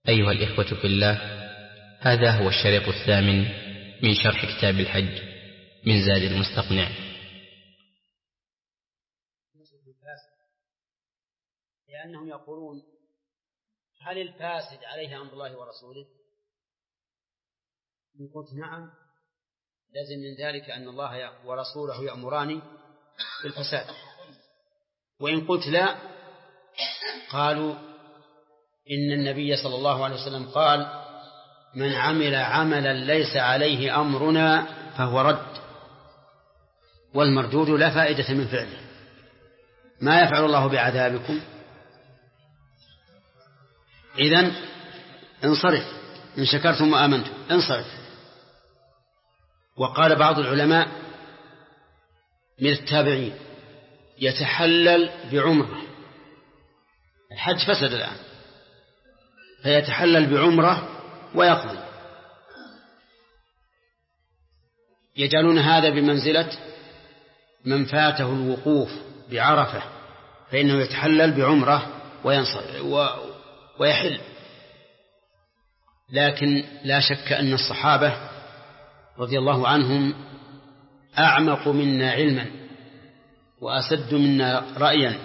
أيها الإخوة في الله، هذا هو الشريط الثامن من شرح كتاب الحج من زاد المستقنع. لأنهم يقولون: هل الفاسد عليه أمر الله ورسوله؟ إن قلت نعم لازم من ذلك أن الله ورسوله يأمران بالفساد، وإن قلت لا قالوا إن النبي صلى الله عليه وسلم قال: من عمل عملا ليس عليه أمرنا فهو رد، والمردود لا فائدة من فعله. ما يفعل الله بعذابكم؟ إذن انصرف، إن شكرتم وآمنتم انصرف. وقال بعض العلماء من التابعين: يتحلل بعمرة، الحج فسد الآن، فيتحلل بعمرة ويقضي. يجعلون هذا بمنزلة من فاته الوقوف بعرفة، فإنه يتحلل بعمرة ويحل. لكن لا شك أن الصحابة رضي الله عنهم أعمق منا علما وأسد منا رأيا،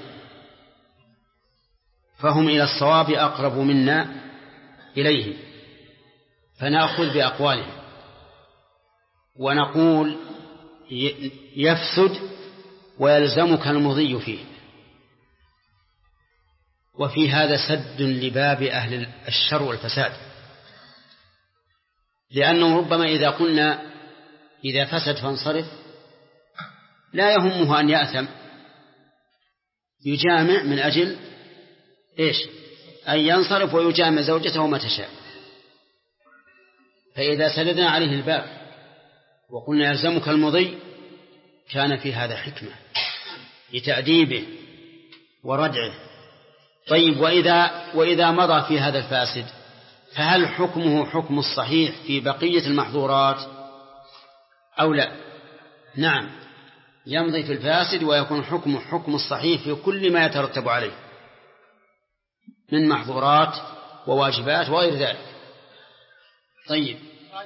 فهم إلى الصواب أقرب منا إليه، فنأخذ بأقوالهم ونقول: يفسد ويلزمك المضي فيه. وفي هذا سد لباب أهل الشر والفساد، لأنه ربما إذا قلنا إذا فسد فانصرف لا يهمه أن يأثم، يجامع من أجل إيش؟ أن ينصرف ويجامع زوجته وما تشاء. فإذا سددنا عليه الباب وقلنا يلزمك المضي كان في هذا حكمة لتأديبه وردعه. طيب، وإذا مضى في هذا الفاسد فهل حكمه حكم الصحيح في بقية المحظورات أو لا؟ نعم، يمضي في الفاسد ويكون حكمه حكم الصحيح في كل ما يترتب عليه من محظورات وواجبات وغير ذلك. طيب،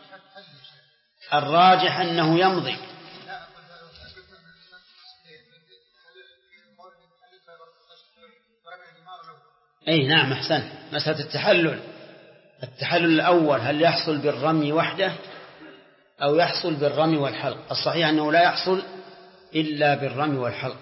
الراجح أنه يمضي. أي نعم، أحسن. مسألة التحلل الأول هل يحصل بالرمي وحده أو يحصل بالرمي والحلق؟ الصحيح أنه لا يحصل إلا بالرمي والحلق،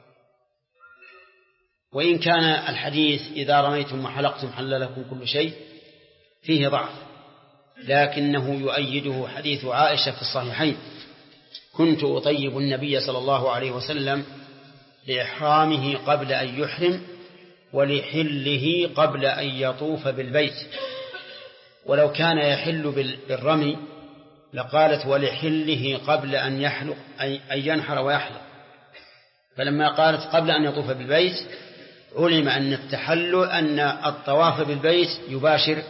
وإن كان الحديث إذا رميتم وحلقتم حل لكم كل شيء فيه ضعف، لكنه يؤيده حديث عائشة في الصحيحين: كنت أطيب النبي صلى الله عليه وسلم لإحرامه قبل أن يحرم ولحله قبل أن يطوف بالبيت. ولو كان يحل بالرمي لقالت ولحله قبل أن ينحر ويحلق، فلما قالت قبل أن يطوف بالبيت علم أن أن الطواف بالبيت يباشر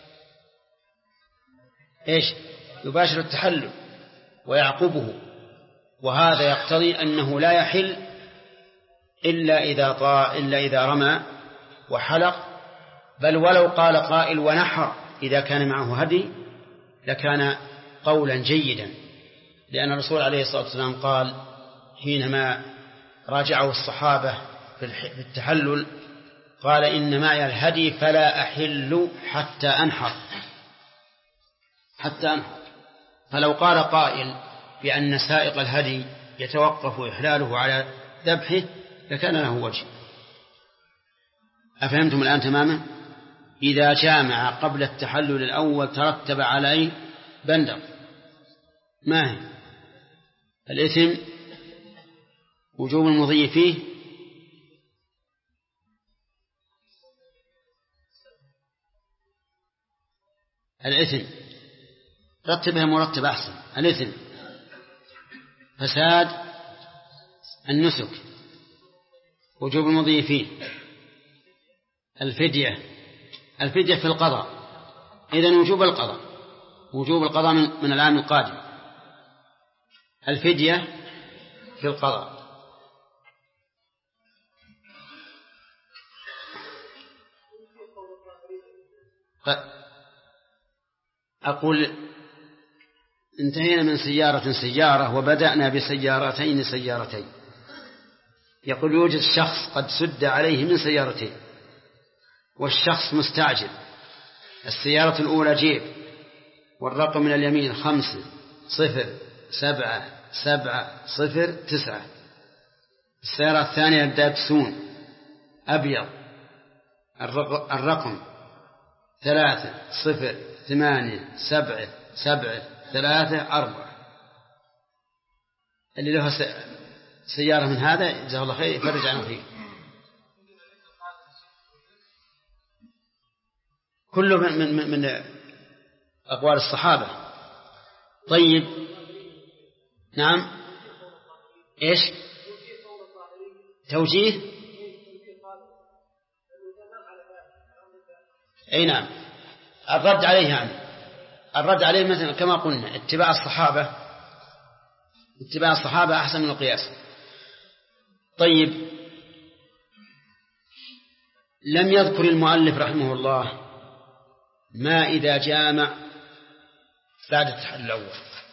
التحلل ويعقبه، وهذا يقتضي أنه لا يحل إلا إذا رمى وحلق. بل ولو قال قائل ونحر إذا كان معه هدي لكان قولا جيدا، لأن الرسول عليه الصلاة والسلام قال حينما راجعه الصحابة في التحلل قال: إن معي الهدي فلا أحل حتى أنحر. فلو قال قائل بأن سائق الهدي يتوقف إحلاله على ذبحه لكان له وجه. أفهمتم الآن تماما؟ إذا جامع قبل التحلل الأول ترتب عليه بندر، ما هي الإثم؟ وجوب المضي فيه الإثم، رتبها مرتب أحسن. الإثم فساد النسك، وجوب المضي فيه الفدية في القضاء. إذن وجوب القضاء من العام القادم، الفدية في القضاء. أقول انتهينا من سيارة وبدأنا سيارتين. يقول يوجد شخص قد سد عليه من سيارتين، والشخص مستعجل. السيارة الأولى جيب، والرقم من اليمين 5077009. السيارة الثانية داتسون أبيض، الرقم 3087734. اللي له سيارة من هذا جزاه الله خير يفرج عنه فيه. كله من أقوال الصحابة. طيب نعم، إيش توجيه؟ أي نعم، الرد عليه يعني الرد عليه مثلا كما قلنا اتباع الصحابة أحسن من القياس. طيب، لم يذكر المؤلف رحمه الله ما إذا جامع بعد التحلل الأول،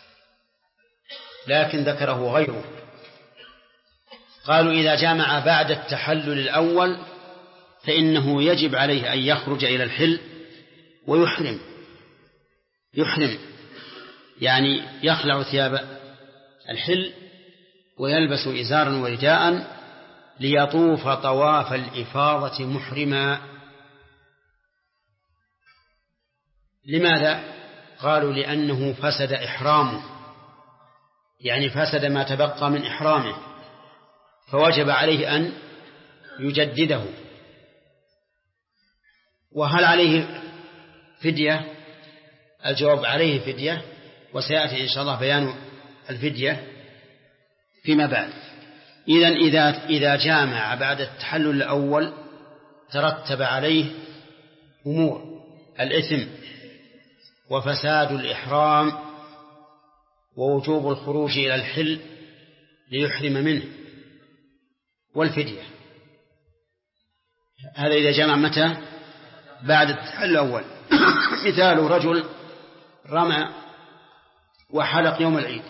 لكن ذكره غيره. قالوا إذا جامع بعد التحلل الأول فإنه يجب عليه أن يخرج إلى الحل ويحرم، يعني يخلع ثياب الحل ويلبس إزارا ورداء ليطوف طواف الإفاضة محرما. لماذا؟ قالوا لأنه فسد إحرامه، يعني فسد ما تبقى من إحرامه، فوجب عليه أن يجدده. وهل عليه فدية؟ الجواب عليه فدية، وسيأتي إن شاء الله بيان الفدية فيما بعد. إذا جامع بعد التحلل الأول ترتب عليه أمور: الإثم، وفساد الإحرام، ووجوب الخروج إلى الحل ليحرم منه، والفدية. هذا إذا جمع متى؟ بعد التحلل الأول. مثال: رجل رمى وحلق يوم العيد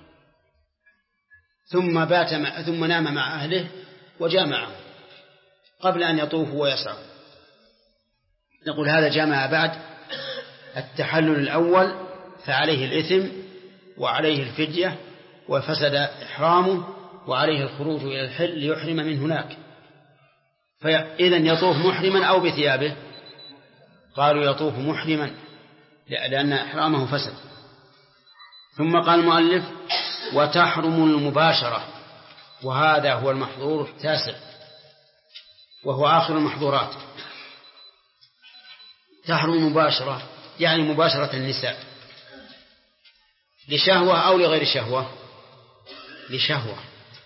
ثم نام مع أهله وجامعه قبل أن يطوفوا ويسعوا، نقول هذا جامع بعد التحلل الأول، فعليه الإثم وعليه الفدية وفسد إحرامه وعليه الخروج إلى الحل ليحرم من هناك. فإذن يطوف محرما أو بثيابه؟ قالوا يطوف محرما لأن إحرامه فسد. ثم قال المؤلف: وتحرم المباشرة، وهذا هو المحظور التاسع وهو آخر المحظورات. تحرم المباشرة يعني مباشرة النساء لشهوة أو لغير شهوة؟ لشهوة.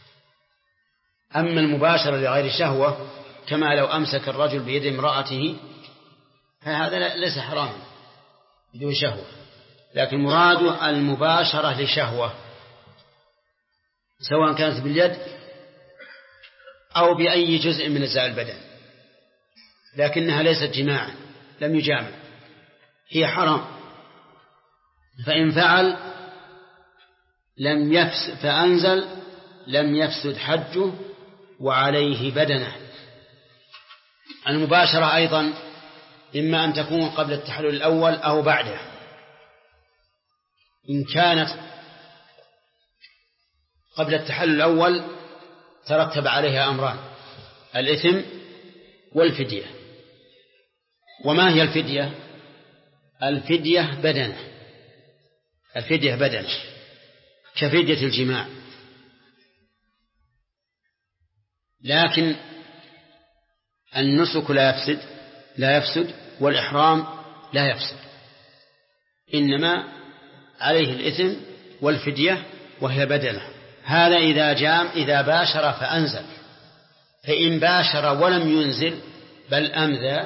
أما المباشرة لغير شهوة كما لو أمسك الرجل بيد امرأته فهذا ليس حراما بدون شهوة، لكن مراد المباشرة لشهوة، سواء كانت باليد أو بأي جزء من أجزاء البدن، لكنها ليست جماعا، لم يجامع، هي حرام. فإن فعل فأنزل لم يفسد حجه وعليه بدنه. المباشرة أيضا إما أن تكون قبل التحلل الأول أو بعده. إن كانت قبل التحلل الأول ترتب عليها أمران: الإثم والفدية. وما هي الفدية؟ الفدية بدنه كفدية الجماع، لكن النسك لا يفسد والإحرام لا يفسد، إنما عليه الإثم والفدية وهي بدنه. هذا إذا باشر فأنزل. فإن باشر ولم ينزل بل أمذى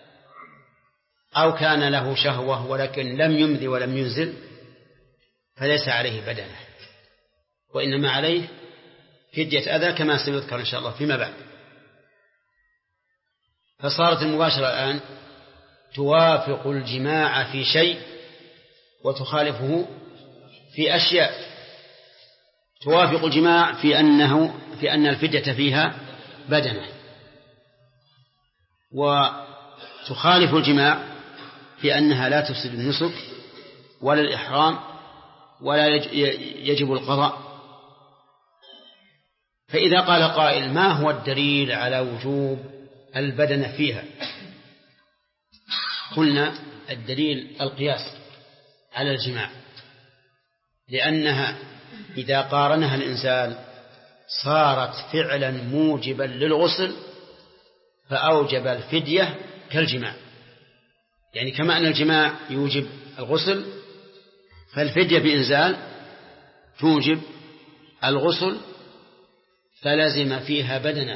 أو كان له شهوة ولكن لم يمذي ولم ينزل فليس عليه بدنه، وإنما عليه فدية أذى كما سيذكر إن شاء الله فيما بعد. فصارت المباشرة الآن توافق الجماع في شيء وتخالفه في أشياء. توافق الجماع في أن الفدية فيها بدنة، وتخالف الجماع في أنها لا تفسد النسك ولا الإحرام ولا يجب القضاء. فإذا قال قائل ما هو الدليل على وجوب البدنة فيها؟ قلنا الدليل القياس على الجماع، لأنها إذا قارنها الإنسان صارت فعلا موجبا للغسل فأوجب الفدية كالجماع. يعني كما أن الجماع يوجب الغسل فالفدية بإنزال توجب الغسل، فلازم فيها بدنة،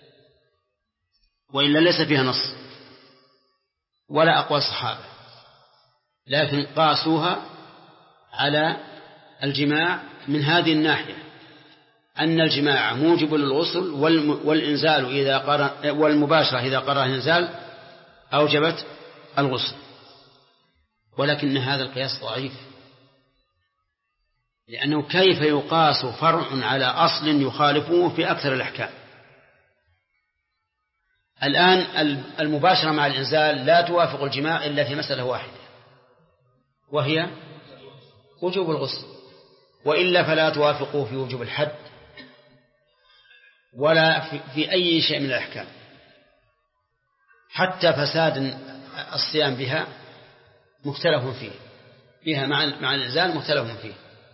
وإلا ليس فيها نص ولا أقوى الصحابة، لكن قاسوها على الجماع من هذه الناحية، أن الجماع موجب للغسل والإنزال والمباشرة إذا قرر الإنزال أوجبت الغسل. ولكن هذا القياس ضعيف، لأنه كيف يقاس فرع على أصل يخالفه في أكثر الأحكام؟ الآن المباشرة مع الإنزال لا توافق الجماع إلا في مسألة واحدة، وهي وجوب الغسل، وإلا فلا توافقه في وجوب الحد ولا في أي شيء من الأحكام. حتى فساد الصيام بها مختلف فيه، بها مع الإنزال مختلف فيه،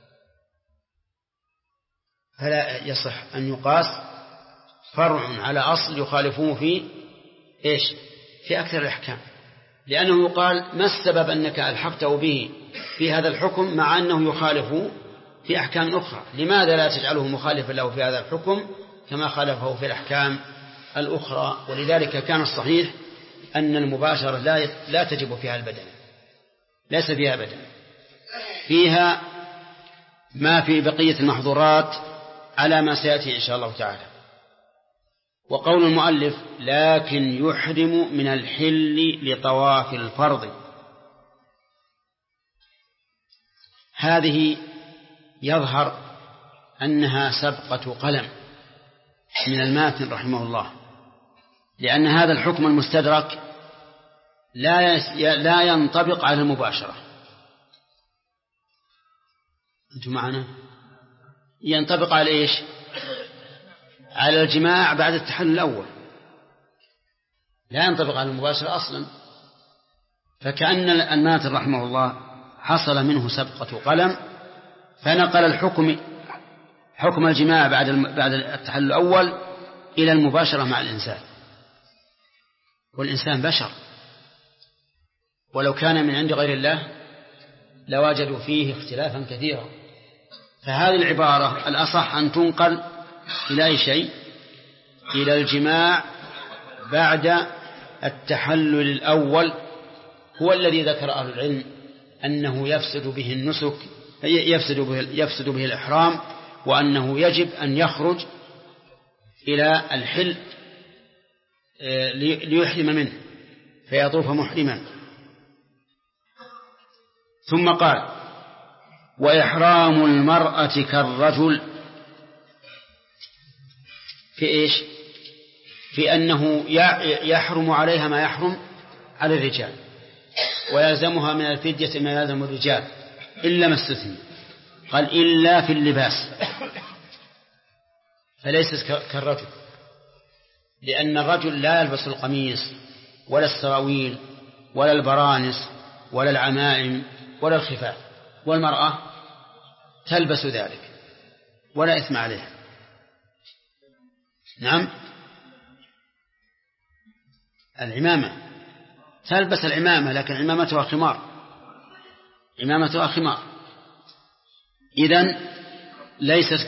فلا يصح أن يقاس فرع على أصل يخالفه في إيش؟ في أكثر الأحكام، لأنه يقال ما السبب أنك ألحقته به في هذا الحكم مع أنه يخالفه في أحكام أخرى؟ لماذا لا تجعله مخالفا له في هذا الحكم كما خالفه في الأحكام الأخرى؟ ولذلك كان الصحيح أن المباشرة لا تجب فيها البدن، ليس فيها بدن، فيها ما في بقية المحظورات على ما سيأتي إن شاء الله تعالى. وقول المؤلف لكن يحرم من الحل لطواف الفرض، هذه يظهر أنها سبقة قلم من الماتن رحمه الله، لأن هذا الحكم المستدرك لا ينطبق على المباشرة. أنتم معنا؟ ينطبق على إيش؟ على الجماع بعد التحلل الأول، لا ينطبق على المباشرة أصلا. فكأن الماتن رحمه الله حصل منه سبقة قلم، فنقل حكم الجماع بعد التحلل الأول إلى المباشرة مع الإنسان. والإنسان بشر، ولو كان من عند غير الله لوجدوا فيه اختلافا كثيرا. فهذه العبارة الأصح أن تنقل إلى أي شيء؟ إلى الجماع بعد التحلل الأول، هو الذي ذكر أهل العلم أنه يفسد به النسك، يفسد به الإحرام، وأنه يجب أن يخرج إلى الحل ليحرم منه فيطوف محرما. ثم قال وإحرام المرأة كالرجل، في إيش؟ في أنه يحرم عليها ما يحرم على الرجال، ويلزمها من الفدية ما يلزم الرجال إلا ما استثني، قال إلا في اللباس، فليست كالرجل، لأن الرجل لا يلبس القميص ولا السراويل ولا البرانس ولا العمائم ولا الخفاف، والمرأة تلبس ذلك ولا إثم عليها. نعم، العمامة تلبس العمامة، لكن عمامتها خمار، عمامتها خمار. إذن ليست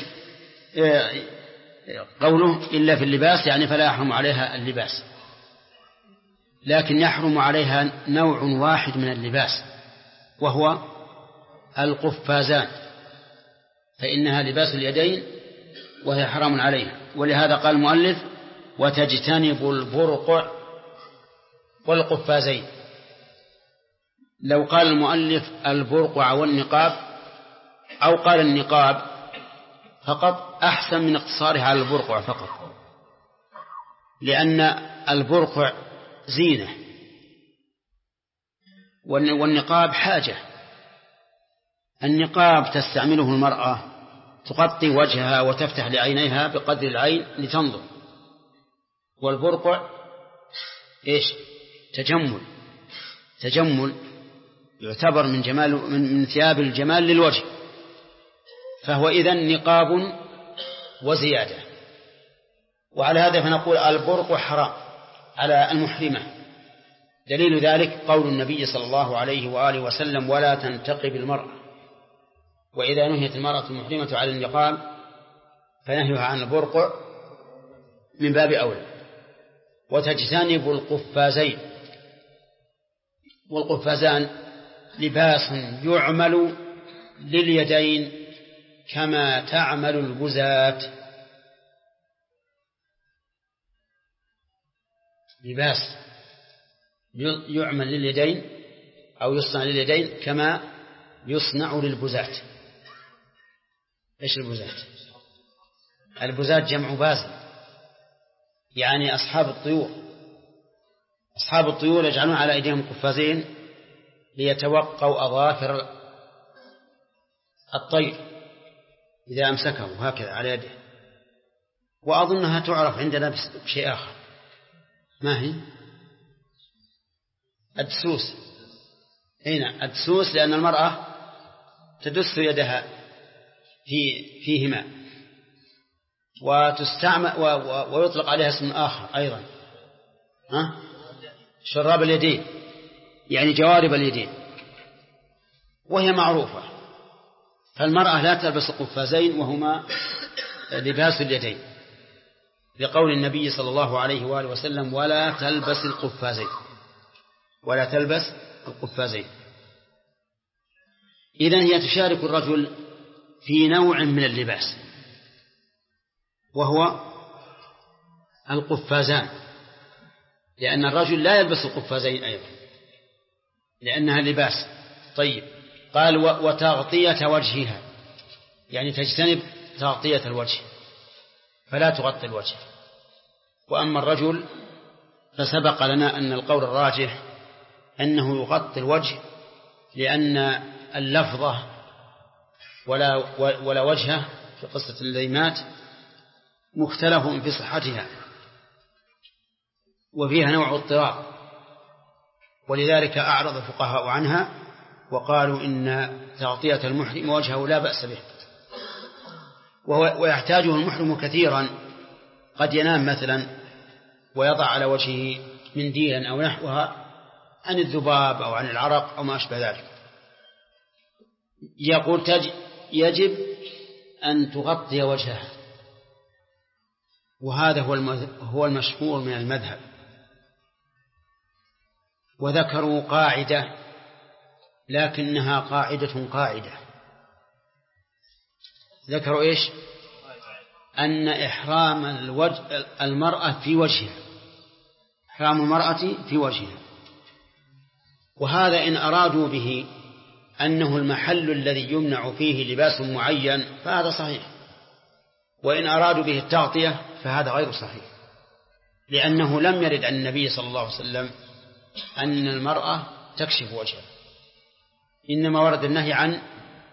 قوله إلا في اللباس يعني فلا يحرم عليها اللباس، لكن يحرم عليها نوع واحد من اللباس وهو القفازان، فإنها لباس اليدين وهي حرام عليها. ولهذا قال المؤلف وتجتنب البرقع والقفازين، لو قال المؤلف البرقع والنقاب أو قال النقاب فقط أحسن من اقتصاره على البرقع فقط، لأن البرقع زينة والنقاب حاجة. النقاب تستعمله المرأة تغطي وجهها وتفتح لعينيها بقدر العين لتنظر، والبرقع إيش؟ تجمل يعتبر من ثياب الجمال للوجه، فهو إذن نقاب وزيادة. وعلى هذا فنقول البرقع حرام على المحرمة. دليل ذلك قول النبي صلى الله عليه وآله وسلم: ولا تنتقب المرأة. وإذا نهيت المرأة المحرمة على النقاب فنهيها عن البرقع من باب أولى. وتجتنب القفازين، والقفازان لباس يعمل لليدين كما تعمل البزات، لباس يعمل لليدين أو يصنع لليدين كما يصنع للبزات. إيش البزات؟ البزات جمع باز، يعني أصحاب الطيور. أصحاب الطيور يجعلون على أيديهم قفازين ليتوقوا أظافر الطير إذا أمسكه هكذا على يده. وأظنها تعرف عندنا بشيء آخر، ما هي؟ الدسوس. هنا الدسوس، لأن المرأة تدس يدها فيهما، وتستعمل ويطلق عليها اسم آخر أيضا، شراب اليدين، يعني جوارب اليدين، وهي معروفة. فالمرأة لا تلبس قفازين وهما لباس اليدين، لقول النبي صلى الله عليه وآله وسلم: ولا تلبس القفازين، ولا تلبس القفازين. إذن هي تشارك الرجل في نوع من اللباس وهو القفازان، لأن الرجل لا يلبس القفازين أيضا لأنها لباس. طيب، قال: وتغطية وجهها، يعني تجتنب تغطية الوجه فلا تغطي الوجه. وأما الرجل فسبق لنا أن القول الراجح أنه يغطي الوجه، لأن اللفظة ولا وجهه في قصة الذي مات مختلف في صحتها وفيها نوع اضطراب، ولذلك أعرض الفقهاء عنها وقالوا إن تغطية المحرم وجهه لا بأس به، ويحتاجه المحرم كثيرا، قد ينام مثلا ويضع على وجهه منديلا أو نحوها عن الذباب أو عن العرق أو ما أشبه ذلك. يقول يجب أن تغطي وجهها، وهذا هو المشهور من المذهب. وذكروا قاعدة لكنها قاعدة ذكروا إيش؟ أن إحرام المرأة في وجهها، إحرام المرأة في وجهها، وهذا إن أرادوا به أنه المحل الذي يمنع فيه لباس معين فهذا صحيح، وإن أرادوا به التغطية فهذا غير صحيح، لأنه لم يرد عن النبي صلى الله عليه وسلم أن المرأة تكشف وجهها، إنما ورد النهي عن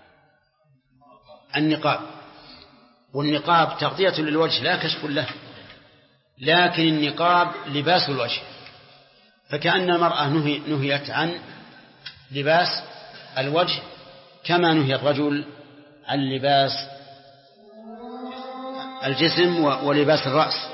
النقاب، والنقاب تغطية للوجه لا كشف له، لكن النقاب لباس الوجه، فكأن المرأة نهيت عن لباس الوجه كما نهي الرجل عن لباس الجسم ولباس الرأس.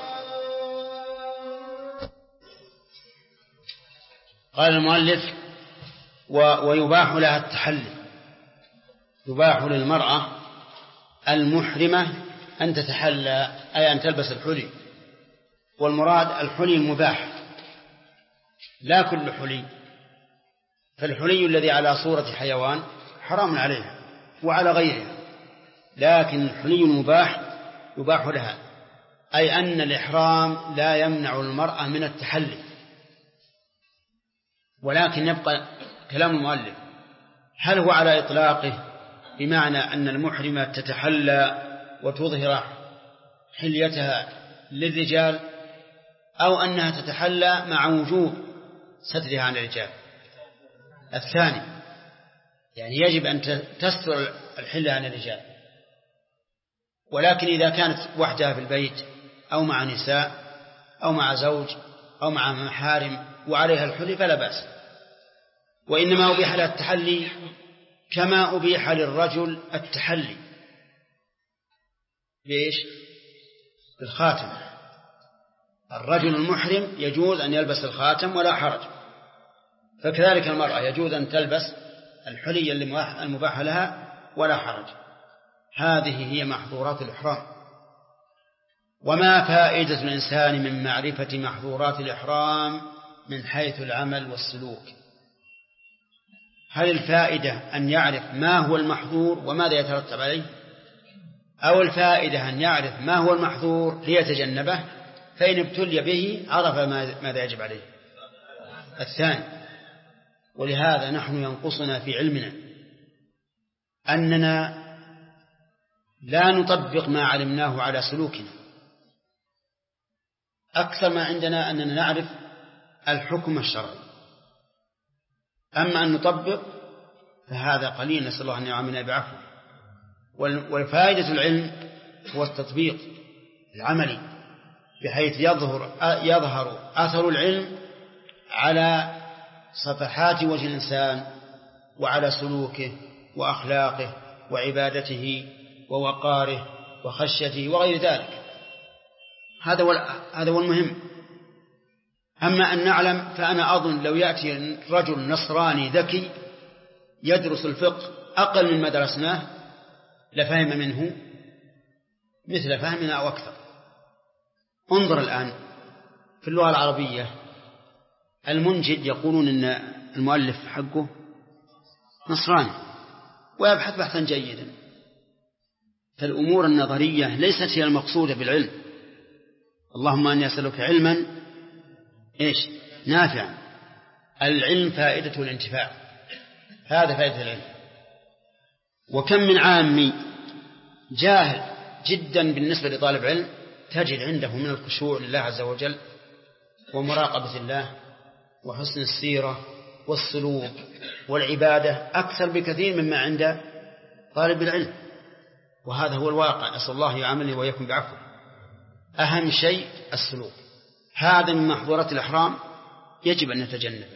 قال المؤلف: ويباح لها التحلي، يباح للمرأة المحرمة أن تتحلى، أي أن تلبس الحلي، والمراد الحلي المباح لا كل حلي، فالحلي الذي على صورة حيوان حرام عليها وعلى غيرها، لكن الحلي المباح يباح لها، أي أن الإحرام لا يمنع المرأة من التحلي، ولكن يبقى كلام المؤلف هل هو على إطلاقه بمعنى أن المحرمة تتحلى وتظهر حليتها للرجال، أو أنها تتحلى مع وجوب سترها عن الرجال؟ الثاني، يعني يجب أن تستر الحلة عن الرجال، ولكن إذا كانت وحدها في البيت أو مع نساء أو مع زوج أو مع محارم وعليها الحلي فلا بأس. وإنما أبيح لها التحلي كما أبيح للرجل التحلي بإيش؟ بالخاتم. الرجل المحرم يجوز أن يلبس الخاتم ولا حرج، فكذلك المرأة يجوز أن تلبس الحلي المباح لها ولا حرج. هذه هي محظورات الإحرام. وما فائدة الإنسان من معرفة محظورات الإحرام من حيث العمل والسلوك؟ هل الفائدة أن يعرف ما هو المحظور وماذا يترتب عليه، أو الفائدة أن يعرف ما هو المحظور ليتجنبه فإن ابتلي به عرف ماذا يجب عليه؟ الثاني. ولهذا نحن ينقصنا في علمنا أننا لا نطبق ما علمناه على سلوكنا. أكثر ما عندنا أننا نعرف الحكم الشرعي، أما أن نطبق فهذا قليل، نسأل الله أن يعاملنا بعفو. والفائدة العلم هو التطبيق العملي بحيث يظهر أثر العلم على صفحات وجه الإنسان وعلى سلوكه وأخلاقه وعبادته ووقاره وخشيته وغير ذلك. هذا هو المهم. أما أن نعلم فأنا أظن لو يأتي رجل نصراني ذكي يدرس الفقه أقل مما درسناه لفهم منه مثل فهمنا أو أكثر. انظر الآن في اللغة العربية المنجد يقولون إن المؤلف حقه نصراني ويبحث بحثا جيدا، فالأمور النظرية ليست هي المقصودة بالعلم. اللهم أني أسألك علما إيش؟ نافعا. العلم فائدته الانتفاع، هذا فائدة العلم. وكم من عامي جاهل جدا بالنسبة لطالب علم تجد عنده من الخشوع لله عز وجل ومراقبة الله وحسن السيرة والسلوك والعبادة أكثر بكثير مما عند طالب العلم، وهذا هو الواقع. أسأل الله يعاملني ويكون بعفو. أهم شيء السلوك، هذا من محظورات الإحرام يجب أن نتجنبه،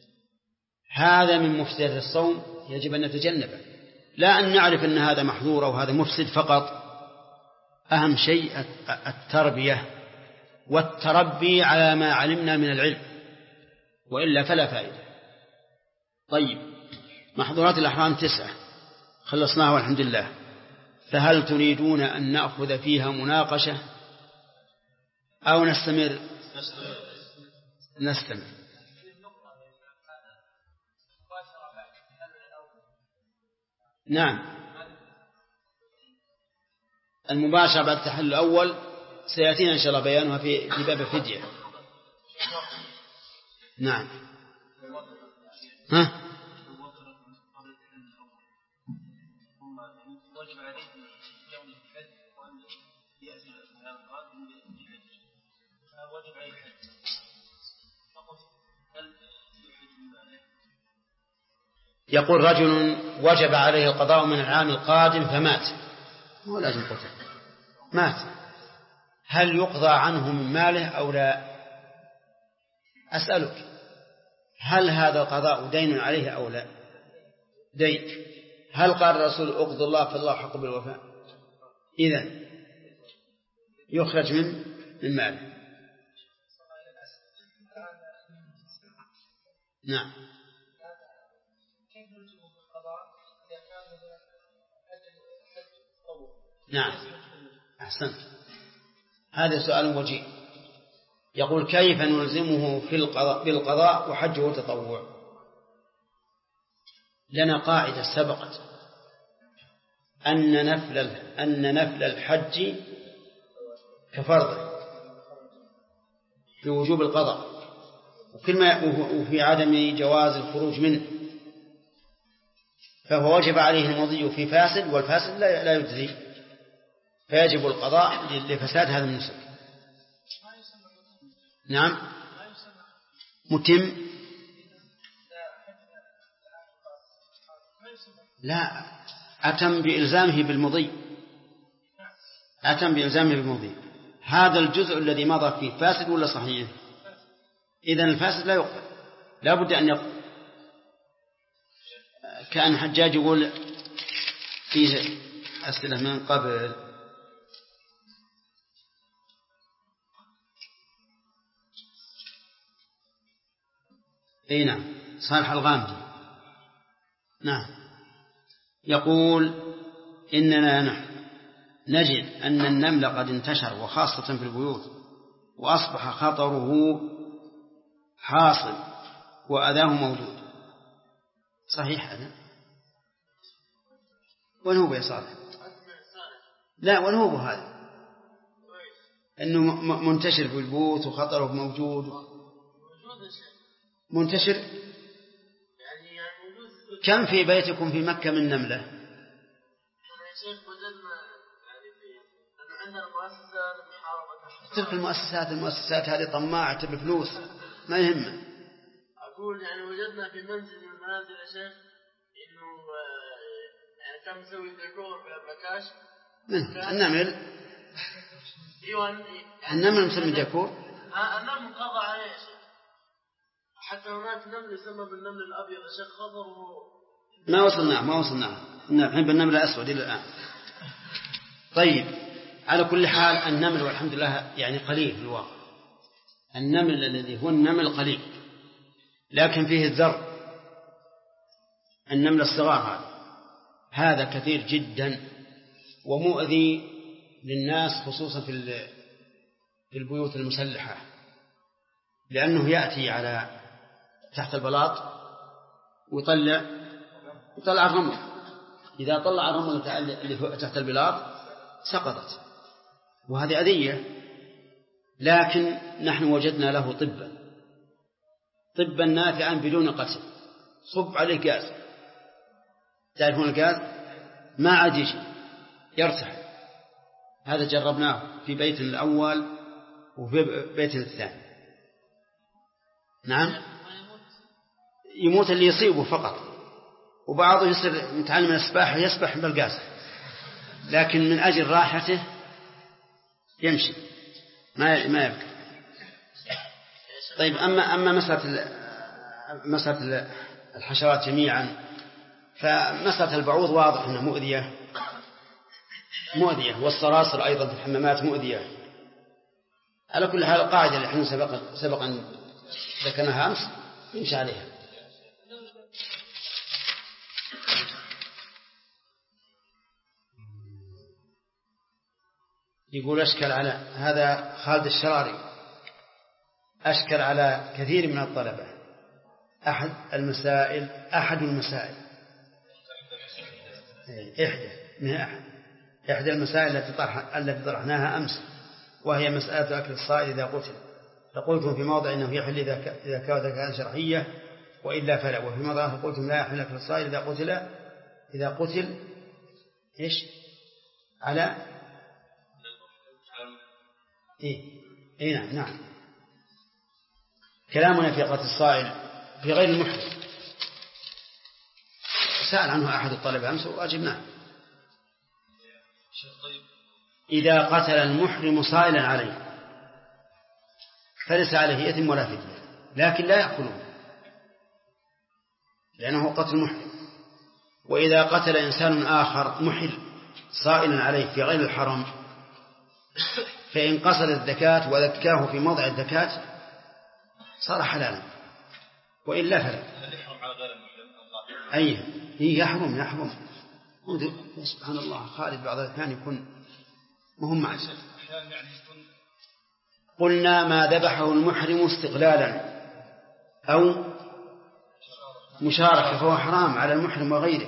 هذا من مفسدات الصوم يجب أن نتجنبه، لا أن نعرف أن هذا محظور أو هذا مفسد فقط. أهم شيء التربية والتربي على ما علمنا من العلم، وإلا فلا فائدة. طيب، محظورات الإحرام 9 خلصناها والحمد لله. فهل تريدون أن نأخذ فيها مناقشة أو نستمر؟ نعم، المباشرة بعد التحلل الأول سيأتينا إن شاء الله بيانها في باب الفدية. نعم. ها؟ يقول رجل وجب عليه القضاء من العام القادم فمات، هو لازم قتل، مات، هل يقضى عنه من ماله أو لا؟ أسألك، هل هذا القضاء دين عليه أو لا؟ دين. هل قال الرسول اقضوا الله فالله حق بالوفاء؟ إذن يخرج من ماله. نعم. نعم، أحسنت، هذا سؤال وجيه. يقول كيف نلزمه بالقضاء وحجه تطوع؟ لنا قاعدة سبقت أن نفل الحج كفرض في وجوب القضاء وفي عدم جواز الخروج منه. فهو وجب عليه المضي في فاسد، والفاسد لا يجزي، فيجب القضاء لفساد هذا النسك. نعم متم، لا أتم بإلزامه بالمضي، أتم بإلزامه بالمضي. هذا الجزء الذي مضى فيه فاسد ولا صحيح؟ إذن الفاسد لا يقبل، لا بد أن يقبل. كأن حجاج يقول فيه أسئلة من قبل. أي نعم، صالح الغامدي نعم يقول إننا نجد أن النمل قد انتشر وخاصة في البيوت، وأصبح خطره حاصل وأذاه موجود. صحيح هذا؟ ونهوب يا صالح؟ لا ونهوب هذا أنه منتشر في البيوت وخطره موجود. منتشر كم في بيتكم في مكة من نملة؟ تلك المؤسسات هذه طماعة بفلوس ما يهمه. أقول يعني وجدنا في منزل من المنازل يا شيخ إنه يعني كان مسوي ديكور بكاش النمل. النمل مسمي ديكور. النمل قضى عليه يا شيخ، حتى هناك نمل يسمى بالنمل الأبيض يا شيخ، خضره. ما وصلنا الحين بالنمل الأسود إلى الآن. طيب على كل حال النمل والحمد لله يعني قليل في الواقع. النمل الذي هو النمل قليل، لكن فيه الذر، النمل الصغار هذا كثير جدا ومؤذي للناس، خصوصا في البيوت المسلحة، لأنه يأتي على تحت البلاط ويطلع الرمل. إذا طلع الرمل اللي تحت البلاط سقطت، وهذه أذية. لكن نحن وجدنا له طبا نافعا بدون قتل. صب عليه غاز، تعرفون الغاز ما عاد يجي يرتاح. هذا جربناه في بيت الأول وفي بيت الثاني. نعم يموت اللي يصيبه فقط، وبعضه يصير يتعلم السباحة يسبح بالغاز، لكن من أجل راحته يمشي ما يبكي. طيب أما مسألة الحشرات جميعا، فمسألة البعوض واضح أنها مؤذية، والصراصر أيضا في الحمامات مؤذية. على كل حال القاعدة اللي احنا سبق أن ذكرناها أمس نمشي عليها. يقول أشكل على هذا خالد الشراري، أشكل على كثير من الطلبة أحد المسائل إحدى المسائل التي طرحناها أمس، وهي مسألة أكل الصائد إذا قتل. فقلتم في موضع إنه يحل إذا كان شرعية وإلا فلا، وفي موضع قلتم لا يحل أكل الصائد إذا قتل إيش على نعم. كلامنا في قتل الصائد في غير المحرم سأل عنه أحد الطلبة أمس وأجبناه. إذا قتل المحرم صائلا عليه فليس عليه إثم ولا فدية، لكن لا يأكله لأنه قتل محرم. وإذا قتل إنسان آخر محل صائلا عليه في غير الحرم، فإن قصد الزكاة وذكاه في موضع الزكاة صار حلالا، وإلا فلا. أيه يحرم. سبحان الله خالد بعض الأحيان يكون مهم معه. قلنا ما ذبحه المحرم استقلالا أو مشاركة فهو حرام على المحرم وغيره.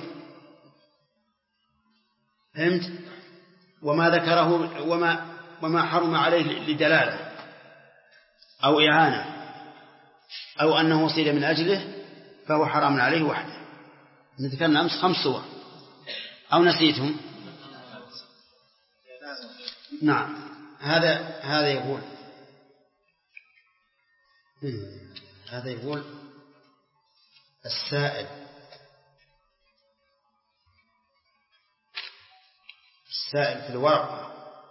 فهمت؟ وما ذكره وما حرم عليه لدلالة أو إعانة أو أنه وصل من أجله فهو حرام عليه وحده. ذكرنا أمس 5 صور أو نسيتهم؟ نعم. هذا يقول السائل في الورقة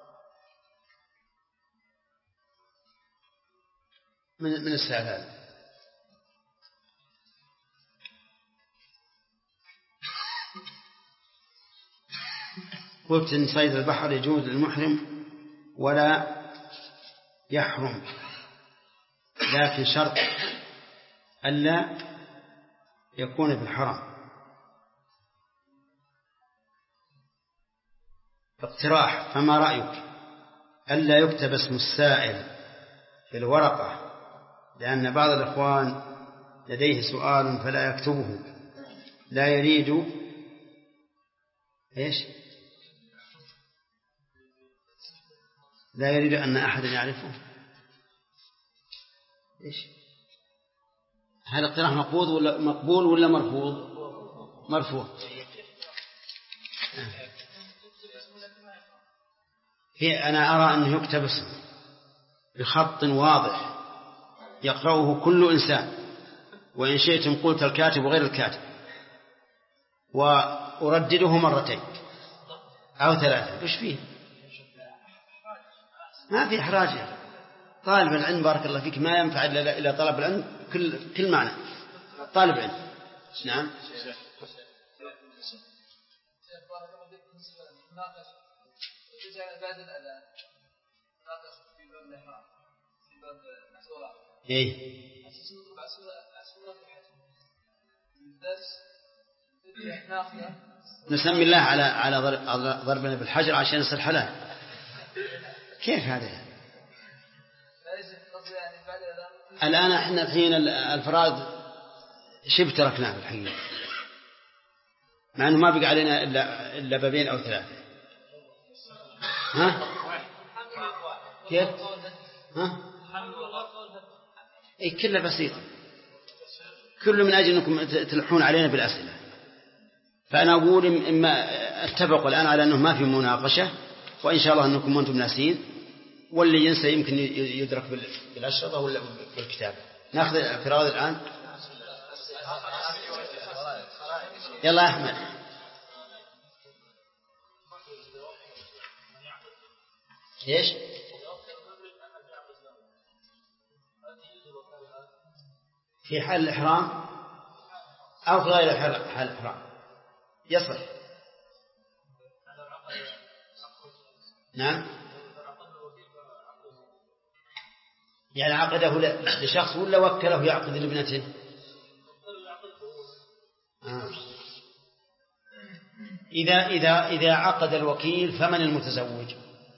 من السائل هذا؟ قلت إن صيد البحر يجوز للمحرم ولا يحرم، لكن شرط ألا يكون في الحرم. اقتراح، فما رأيك ألا يكتب اسم السائل في الورقة، لأن بعض الإخوان لديه سؤال فلا يكتبه، لا يريد لا يريد أن أحد يعرفه. هذا اقتراح مقبول ولا مرفوض؟ مرفوض. أنا أرى أنه يكتب اسم بخط واضح يقرأه كل إنسان، وإن شئتم قلت الكاتب وغير الكاتب، وأردده 2 أو 3. وش فيه؟ ما في إحراج. طالب العلم بارك الله فيك ما ينفع إلا طلب العلم كل معنى طالب علم. نعم. نسمي الله على ضربنا بالحجر عشان يصير حلال. كيف هذا؟ الآن احنا الحين الفرائض شبه تركناه الحقيقة، مع أنه ما بقى علينا إلا 2 أو 3. ها؟ كيف؟ ها؟ كله بسيط، كله من أجل أنكم تلحون علينا بالأسئلة. فأنا أقول إما اتفقوا الآن على أنه ما في مناقشة، وإن شاء الله أنكم أنتم ناسين، واللي ينسى يمكن يدرك بالأشرطة ولا بالكتاب. نأخذ الفرائض الآن. يلا أحمد. إيش؟ في حال الإحرام أو في غير حال الإحرام يصح. نعم. يعني عقده لشخص ولا وكله يعقد لابنته؟ إذا عقد الوكيل فمن المتزوج؟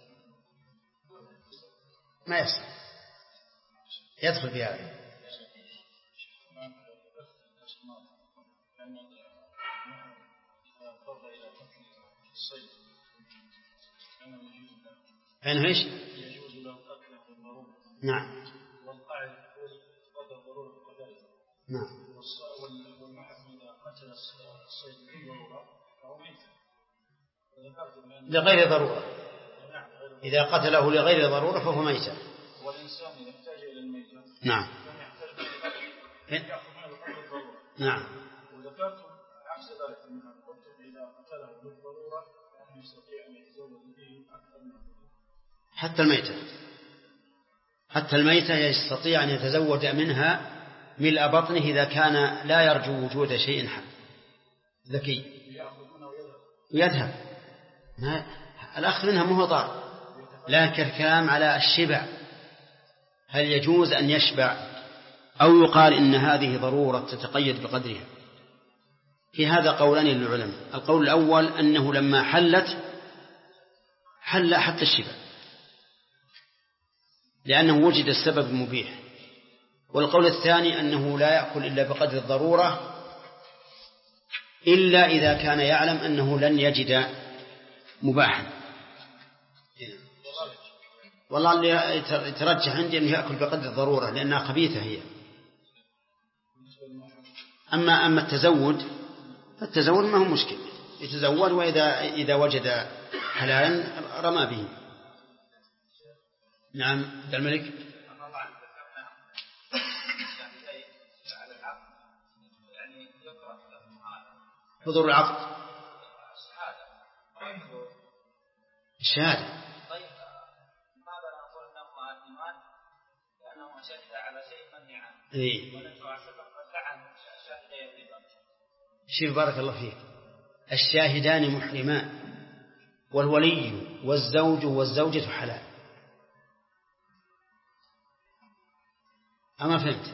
ما يصح، يدخل في هذا. أنه إيش؟ نعم. نعم. لغير ضرورة. إذا قتله لغير ضرورة فهو ميتة. والإنسان يحتاج إلى الميتة. نعم. نعم. وذكرتم عكس ذلك قلتم إذا قتله بالضرورة أنه يستطيع أن يتزوج به أكثر من حتى الميتة يستطيع أن يتزوج منها ملء بطنه إذا كان لا يرجو وجود شيء ذكي ويذهب. الأخذ منها مو ضار، لكن الكلام على الشبع. هل يجوز أن يشبع أو يقال إن هذه ضرورة تتقيد بقدرها؟ في هذا قولان للعلماء. القول الأول أنه لما حل حتى الشبع، لأنه وجد السبب المبيح. والقول الثاني أنه لا يأكل إلا بقدر الضرورة، إلا إذا كان يعلم أنه لن يجد مباحا. والله اللي يترجح عندي أنه يأكل بقدر الضرورة لأنها خبيثة هي. أما التزوج التزوج ما هو مشكلة، يتزوج، وإذا وجد حلالا رمى به. نعم عبد الملك. حضور العقد الشهادة. طيب ماذا نقول انه اثمان لانه شهد على شيء منهي عنه ولم تعسبه فلعن الشاهدين ايضا. شوف بارك الله فيك، الشاهدان محرمان والولي والزوج والزوجة حلال. أما فهمت؟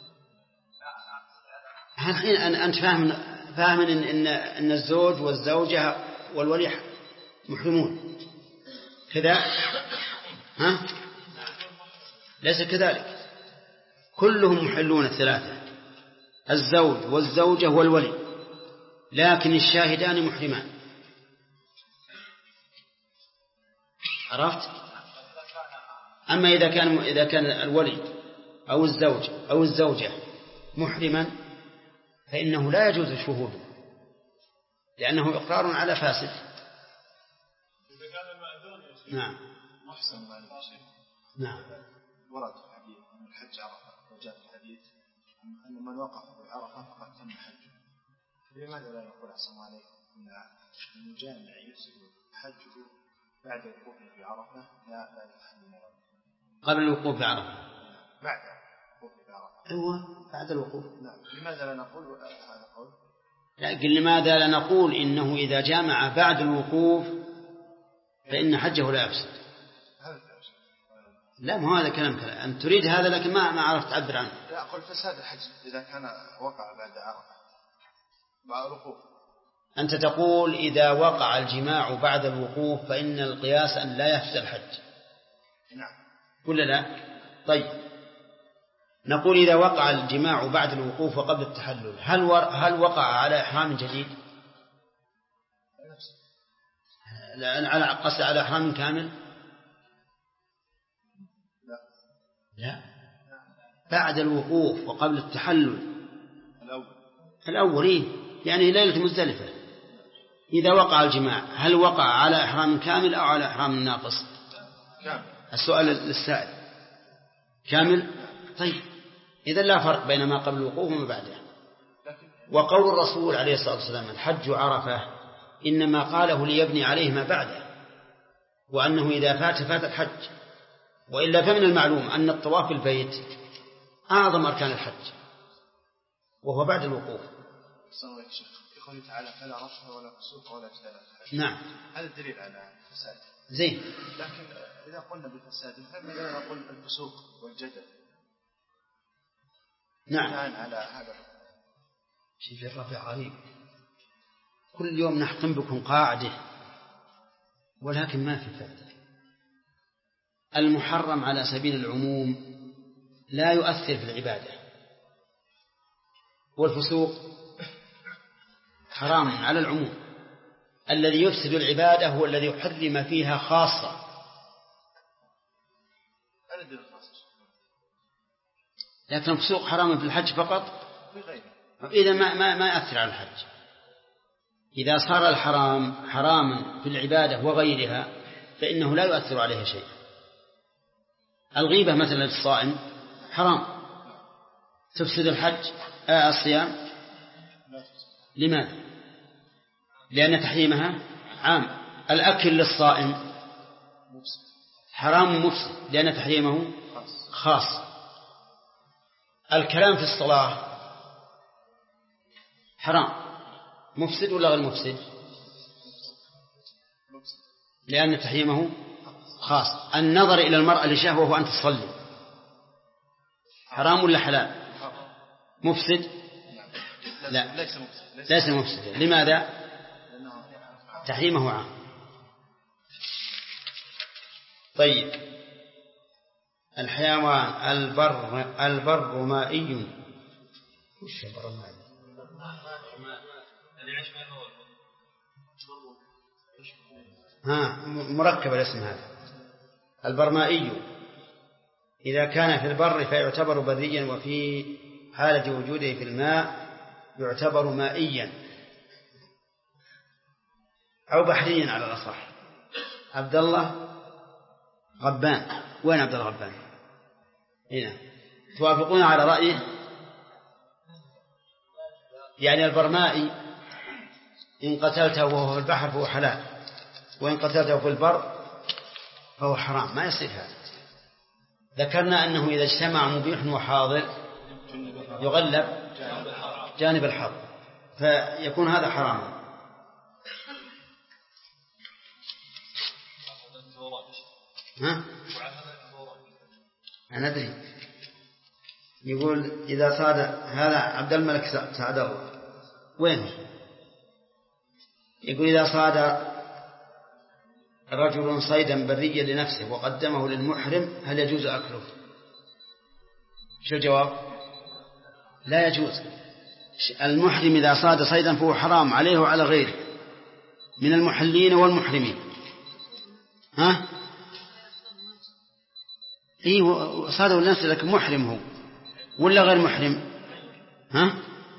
الحين أنت فاهم إن الزوج والزوجة والولي محرمون كذا؟ ها؟ ليس كذلك، كلهم محلون الثلاثة، الزوج والزوجة والولي، لكن الشاهدان محرمان. عرفت؟ أما إذا كان الولي أو الزوج أو الزوجة محرما فإنه لا يجوز شهوده لأنه إقرار على فاسد. نعم. محسن نعم. ورد في الحديث أن الحج عرفة، وجاء في الحديث أن من وقف بعرفة فقد تم حجه. لماذا لا نقول أحسن عليكم أن المجامع يفسد حجه بعد وقوفه بعرفة لا يحل قبل الوقوف بعرفة؟ بعد الوقوف بعرفة. أيوة بعد الوقوف. نعم. لماذا لا نقول هذا القول؟ لكن لماذا لا نقول إنه إذا جامع بعد الوقوف فإن حجه لا يفسد؟ لا، ما هذا كلام أنت تريد هذا لكن ما عرفت تعبر عنه. لا أقول فساد الحج إذا كان وقع بعد عرفة بعد الوقوف. أنت تقول إذا وقع الجماع بعد الوقوف فإن القياس أن لا يفسد الحج. نعم. ولا لا؟ طيب نقول إذا وقع الجماع بعد الوقوف وقبل التحلل هل وقع على إحرام جديد؟ على قصد على إحرام كامل؟ لا، بعد الوقوف وقبل التحلل الأول يعني ليلة مزدلفة. إذا وقع الجماع هل وقع على إحرام كامل أو على إحرام ناقص؟ كامل. السؤال للسائل كامل. طيب إذا لا فرق بين ما قبل الوقوف وما بعده. وقول الرسول عليه الصلاة والسلام الحج عرفة إنما قاله ليبني عليه ما بعده، وأنه إذا فات الحج، وإلا فمن المعلوم أن الطواف البيت أعظم أركان الحج وهو بعد الوقوف. يقول تعالى فلا رفث ولا فسوق ولا جدال. نعم. هذا الدليل على الفساد. زين. لكن إذا قلنا بالفساد فماذا نقول الفسوق والجدل؟ نعم. على هذا شيء الرفع غريب، كل يوم نحكم بكم قاعدة ولكن ما في فائدة. المحرم على سبيل العموم لا يؤثر في العبادة، والفسوق حرام على العموم. الذي يفسد العبادة هو الذي حرم فيها خاصة. لكن الفسوق حرام في الحج فقط، إذا ما يأثر على الحج. إذا صار الحرام حراما في العبادة وغيرها فإنه لا يؤثر عليها شيء. الغيبة مثلا للصائم حرام، تفسد الحج الصيام. لماذا؟ لأن تحريمها عام. الأكل للصائم حرام مفسد لأن تحريمه خاص. الكلام في الصلاة حرام مفسد ولا غير مفسد؟ لأن تحريمه خاص. النظر إلى المرأة لشهوة وأنت تصلي حرام ولا حلال؟ مفسد؟ لا، ليس مفسد. لماذا؟ تحريمه عام. طيب الحيوان البر مائي. وش البر مائي؟ مركب الاسم هذا. البرمائي إذا كان في البر فيعتبر بريا، وفي حالة وجوده في الماء يعتبر مائيا. أو بحريا على الأصح. عبد الله غبان. وين عبد الله غبان؟ هنا. توافقون على رأيه؟ يعني البرمائي إن قتلته وهو في البحر فهو حلال، وإن قتلته في البر فهو حرام، ما يصير هذا. ذكرنا أنه إذا اجتمع مبيح وحاضر يغلب جانب الحظ، فيكون هذا حراما. ها؟ أنا أدري. يقول إذا صاد هذا عبد الملك سعد الله وين؟ يقول إذا صاد رجل صيدا بريا لنفسه وقدمه للمحرم هل يجوز أكله؟ شو الجواب؟ لا يجوز. المحرم إذا صاد صيدا فهو حرام عليه وعلى غيره من المحلين والمحرمين. ها؟ إيه صاده لنفسه لكن محرم هو ولا غير محرم؟ ها؟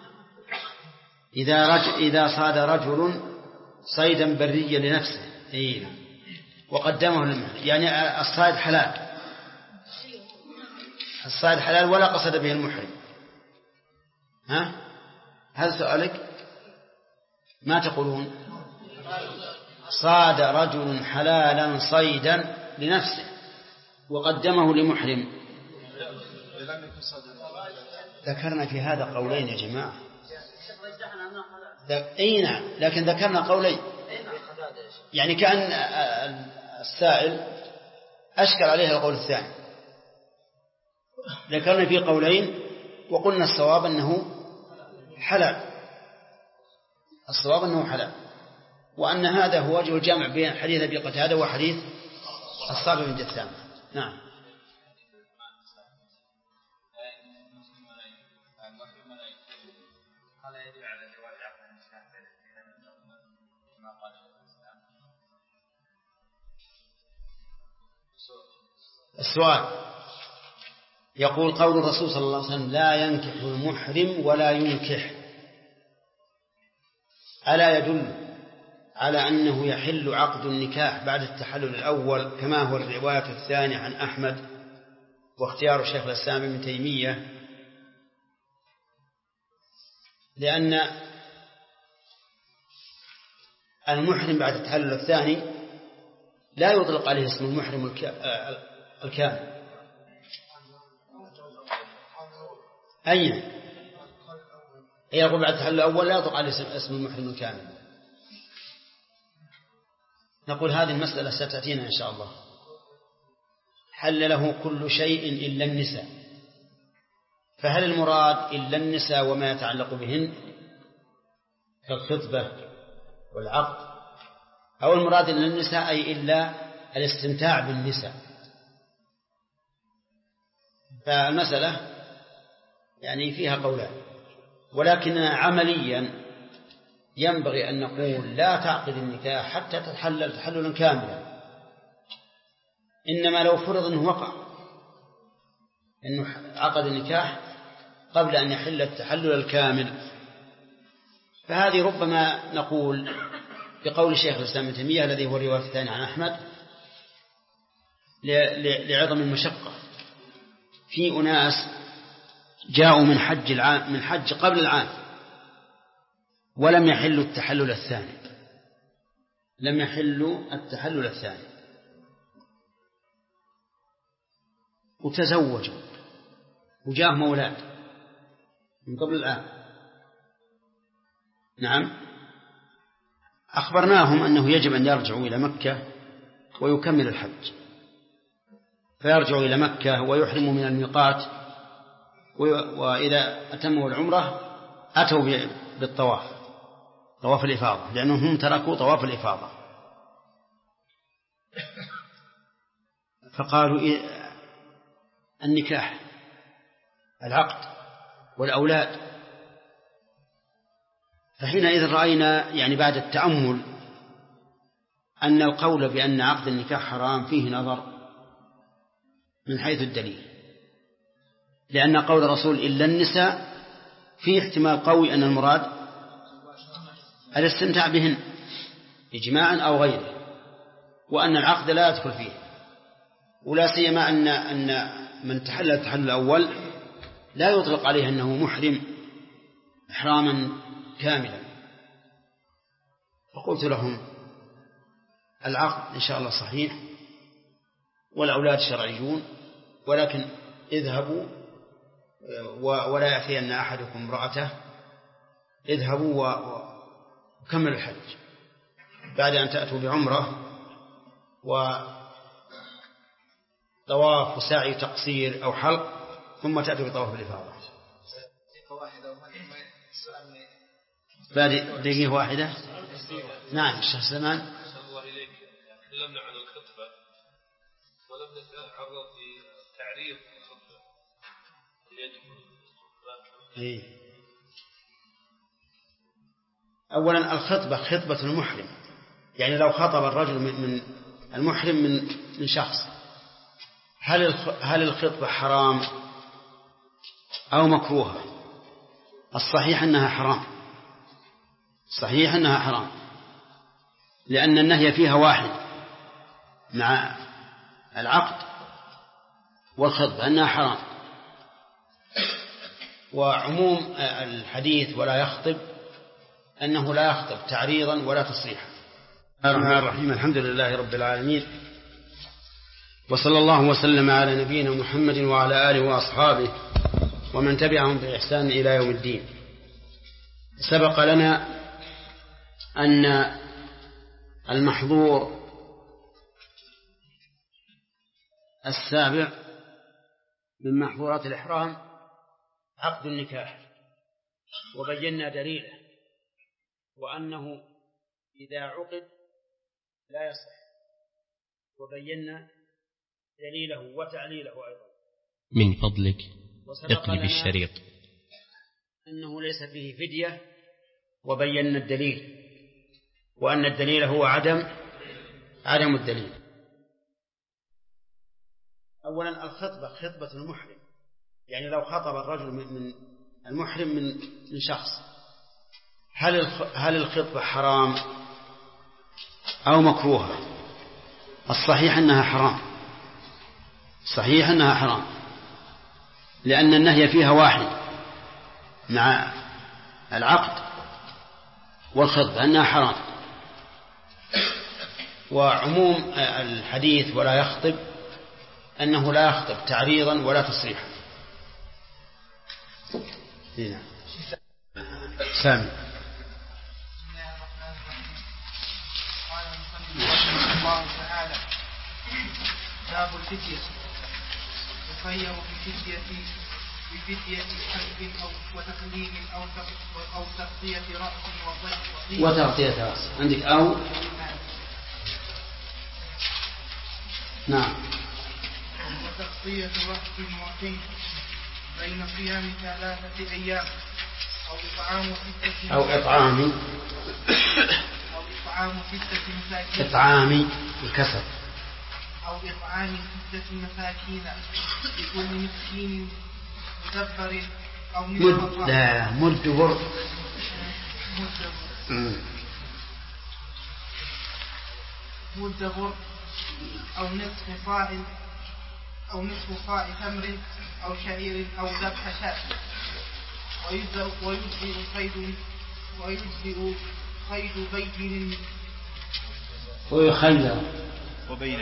إذا صاد رجل صيدا بريا لنفسه إيه وقدمه للمحرم، يعني الصيد حلال، الصيد حلال ولا قصد به المحرم. ها؟ هل سؤالك؟ ما تقولون؟ صاد رجل حلالا صيدا لنفسه وقدمه لمحرم. ذكرنا في هذا قولين يا جماعة. نعم، لكن ذكرنا قولين، يعني كأن السائل أشكل عليه القول الثاني. ذكرنا في قولين وقلنا الصواب أنه حلال، الصواب أنه حلال، وأن هذا هو وجه الجمع بين حديث أبي قتادة وحديث الصابر بن جثامة. نعم. السؤال يقول قول الرسول صلى الله عليه وسلم لا ينكح المحرم ولا ينكح، ألا يدل على أنه يحل عقد النكاح بعد التحلل الأول كما هو الرواية الثانية عن أحمد واختيار شيخ الإسلام ابن تيمية؟ لأن المحرم بعد التحلل الثاني لا يطلق عليه اسم المحرم الكامل. أين يقول بعد التحلل الأول لا يطلق عليه اسم المحرم الكامل؟ نقول هذه المسألة ستأتينا إن شاء الله. حل له كل شيء إلا النساء، فهل المراد إلا النساء وما يتعلق بهن كالخطبة والعقد، أو المراد إلا النساء أي إلا الاستمتاع بالنساء؟ فالمسألة يعني فيها قولان، ولكن عمليا ينبغي أن نقول لا تعقد النكاح حتى تتحلل تحللا كاملا، إنما لو فرض أنه وقع أنه عقد النكاح قبل أن يحل التحلل الكامل، فهذه ربما نقول بقول شيخ الإسلام ابن تيمية الذي هو الرواية الثانية عن أحمد لعظم المشقة. في أناس جاءوا من حج قبل العام ولم يحلوا التحلل الثاني، لم يحلوا التحلل الثاني وتزوجوا وجاءهم أولاد من قبل العام. نعم، أخبرناهم أنه يجب أن يرجعوا إلى مكة ويكمل الحج، فيرجعوا إلى مكة ويحرموا من الميقات، وإذا أتموا العمرة أتوا بالطواف، طواف الإفاضة، لأنهم هم تركوا طواف الإفاضة. فقالوا النكاح العقد والأولاد، فحينئذ رأينا يعني بعد التأمل أن القول بأن عقد النكاح حرام فيه نظر من حيث الدليل، لأن قول الرسول إلا النساء فيه احتمال قوي أن المراد الاستمتاع بهن، إجماعا أو غيره، وأن العقد لا يدخل فيه، ولا سيما أن من تحلل التحلل الأول لا يطلق عليه أنه محرم إحراما كاملا. فقلت لهم العقد إن شاء الله صحيح والأولاد شرعيون، ولكن اذهبوا ولا يأتين أحدكم امرأته، اذهبوا وكملوا الحج بعد أن تأتوا بعمرة وطواف وسعي تقصير أو حلق، ثم تأتوا بطواف الإفاضة. بعد دقيقة واحدة. نعم الشيخ سلمان. الله إليك، تكلمنا عن الخطبة ولم نتعرض لتعريض الخطبة. أولا الخطبة خطبة المحرم، يعني لو خطب الرجل من المحرم من شخص، هل الخطبة حرام أو مكروهة؟ الصحيح أنها حرام، صحيح أنها حرام، لأن النهي فيها واحد مع العقد والخطبة أنها حرام. وعموم الحديث ولا يخطب أنه لا يخطب تعريضا ولا تصريحا. الرحمن الرحيم، الحمد لله رب العالمين، وصلى الله وسلم على نبينا محمد وعلى آله وأصحابه ومن تبعهم بإحسان إلى يوم الدين. سبق لنا أن المحظور السابع من محظورات الإحرام عقد النكاح، وبينا دليله، وأنه إذا عقد لا يصح، وبينا دليله وتعليله أيضا. من فضلك اقلب الشريط. أنه ليس فيه فدية، وبينا الدليل، وأن الدليل هو عدم الدليل. أولا الخطبة خطبة المحرم، يعني لو خطب الرجل من المحرم من شخص، هل الخطبة حرام أو مكروهة؟ الصحيح أنها حرام، صحيح أنها حرام، لأن النهي فيها واحد مع العقد والخطبة أنها حرام. وعموم الحديث ولا يخطب أنه لا يخطب تعريضا ولا تصريحا. هنا سامي. قال المصنف رحمه الله تعالى: باب الفدية. يخير بفدية حلب وتقليم أو تغطية رأس وتغطية رأس. عندك أو نعم. وتغطية رأس وقيم بين صيام 3 أيام أو إطعام 6 مساكين. إطعام الكسر. أو إطعام 6 مساكين لكل مسكين مدبر أو مدبر أو نصف صاع تمر أو شعير أو ذبح شاة. ويجزئ صيد بين ويخير وبين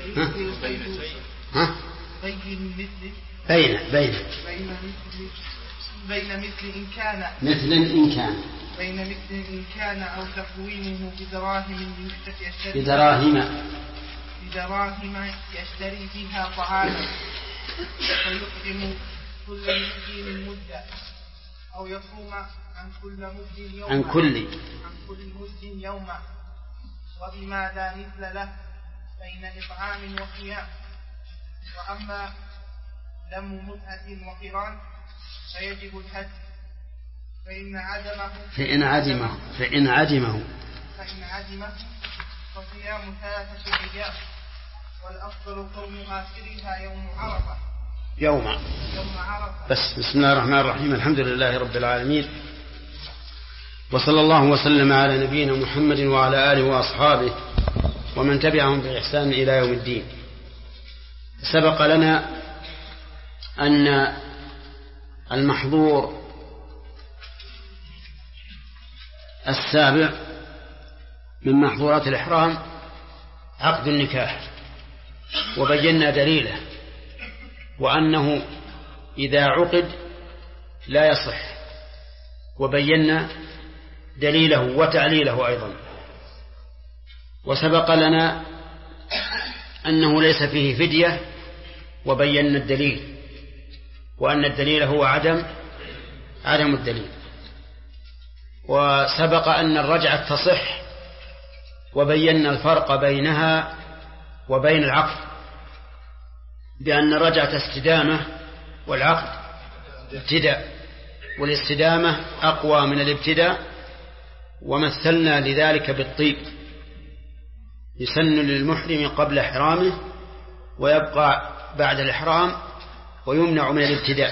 مثل إن كان أو تقويمه بدراهم يشتري فيها طعاما فيطعم كل مسكين مدة أو يصوم عن كل مد يوما. وبما لا مثل له بين إطعام وصيام. وأما دم متعة وقران فيجب الحج، فإن عدمه فصيام 3 أيام، والأفضل كون آخرها يوم عرفة. بس. بسم الله الرحمن الرحيم، الحمد لله رب العالمين، وصلى الله وسلم على نبينا محمد وعلى آله وأصحابه ومن تبعهم بإحسان إلى يوم الدين. سبق لنا أن المحظور السابع من محظورات الإحرام عقد النكاح، وبينا دليله وأنه إذا عقد لا يصح، وبينا دليله وتعليله أيضا. وسبق لنا أنه ليس فيه فدية، وبينا الدليل وأن الدليل هو عدم الدليل. وسبق أن الرجعة تصح، وبينا الفرق بينها وبين العقد، بأن الرجعة استدامة والعقد ابتداء، والاستدامة أقوى من الابتداء. ومثلنا لذلك بالطيب، يسن للمحرم قبل إحرامه ويبقى بعد الإحرام ويمنع من الابتداء.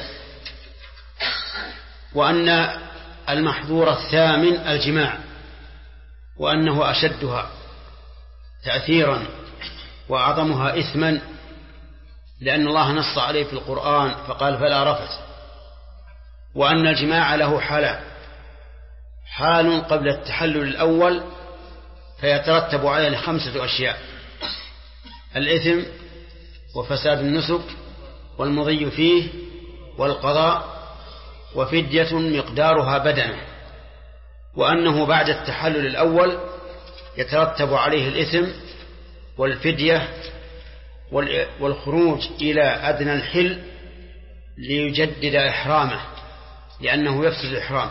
وأن المحظور الثامن الجماع، وأنه أشدها تأثيرا وأعظمها إثما، لأن الله نص عليه في القرآن فقال فلا رفث. وأن الجماع له حالان: حال قبل التحلل الأول فيترتب عليه 5 أشياء: الإثم وفساد النسك والمضي فيه والقضاء وفدية مقدارها بدنه. وأنه بعد التحلل الأول يترتب عليه الإثم والفدية والخروج إلى أدنى الحل ليجدد إحرامه، لأنه يفسد الإحرام.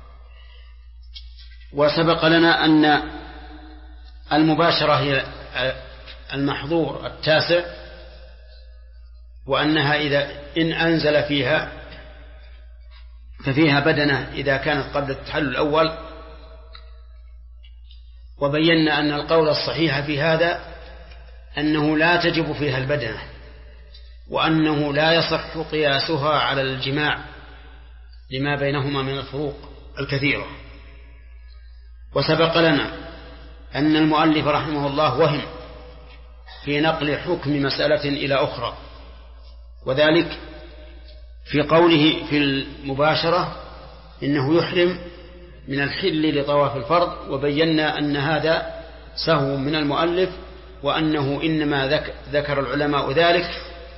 وسبق لنا أن المباشرة هي المحظور التاسع، وأنها إن أنزل فيها ففيها بدنة إذا كانت قبل التحلل الأول. وبينا أن القول الصحيح في هذا أنه لا تجب فيها البدنة، وأنه لا يصح قياسها على الجماع لما بينهما من الفروق الكثيرة. وسبق لنا أن المؤلف رحمه الله وهم في نقل حكم مسألة إلى أخرى، وذلك في قوله في المباشرة إنه يحرم من الحل لطواف الفرض. وبينا أن هذا سهو من المؤلف، وأنه إنما ذكر العلماء ذلك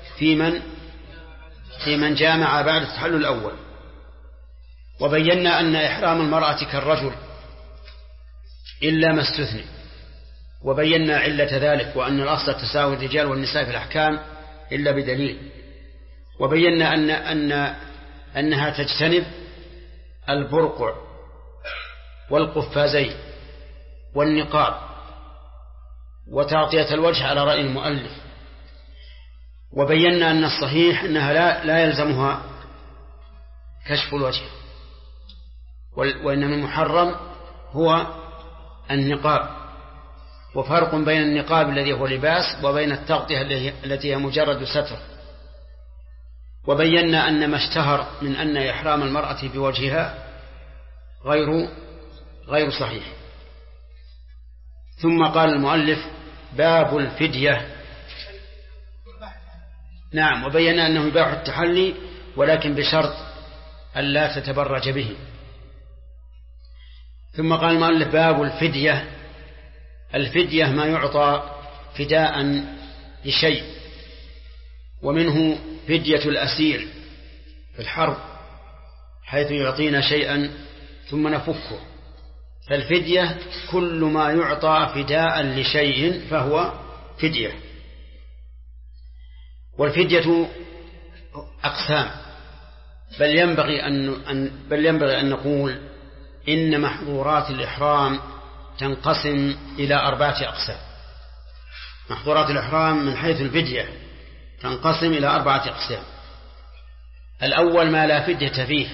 في من جامع بعد التحلل الأول. وبينا أن إحرام المرأة كالرجل إلا ما استثني، وبينا علة ذلك، وأن الأصل تساوي الرجال والنساء في الأحكام إلا بدليل. وبينا أنها تجتنب البرقع والقفازين والنقاب وتغطية الوجه على رأي المؤلف. وبينا أن الصحيح أنها لا يلزمها كشف الوجه، وإنما المحرم هو النقاب. وفرق بين النقاب الذي هو لباس وبين التغطية التي هي مجرد ستر. وبينا أن ما اشتهر من أن إحرام المرأة بوجهها غير صحيح. ثم قال المؤلف باب الفدية. نعم، وبينا أنه يباح التحلي ولكن بشرط ألا تتبرج به. ثم قال المؤلف باب الفدية. الفدية ما يعطى فداء لشيء، ومنه فدية الأسير في الحرب حيث يعطينا شيئا ثم نفكه. فالفدية كل ما يعطى فداء لشيء فهو فدية. والفدية أقسام، بل ينبغي أن نقول إن محظورات الإحرام تنقسم إلى 4 أقسام. محظورات الإحرام من حيث الفدية تنقسم إلى 4 أقسام. الأول ما لا فدية فيه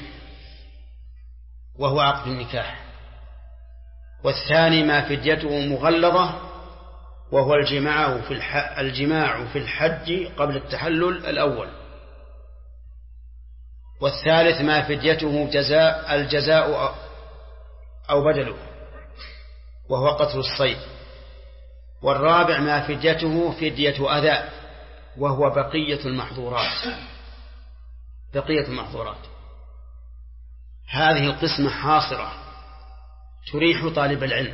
وهو عقد النكاح، والثاني ما فديته مغلظة وهو الجماع في الحج قبل التحلل الأول، والثالث ما فديته الجزاء أو بدله وهو قتل الصيد. والرابع ما فديته فدية أذى وهو بقية المحظورات. هذه القسمة حاصرة تريح طالب العلم.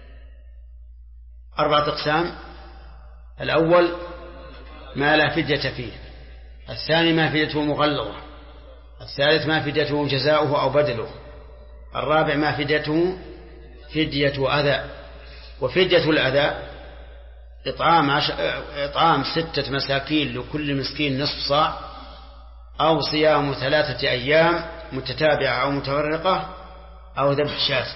4 أقسام: الأول ما لا فدية فيه، الثاني ما فديته مغلظة، الثالث ما فديته جزاؤه أو بدله، الرابع ما فديته فدية أذى. وفدية الأذى إطعام 6 مساكين لكل مسكين نصف صاع، أو صيام 3 أيام متتابعة أو متفرقة، أو ذبح شاة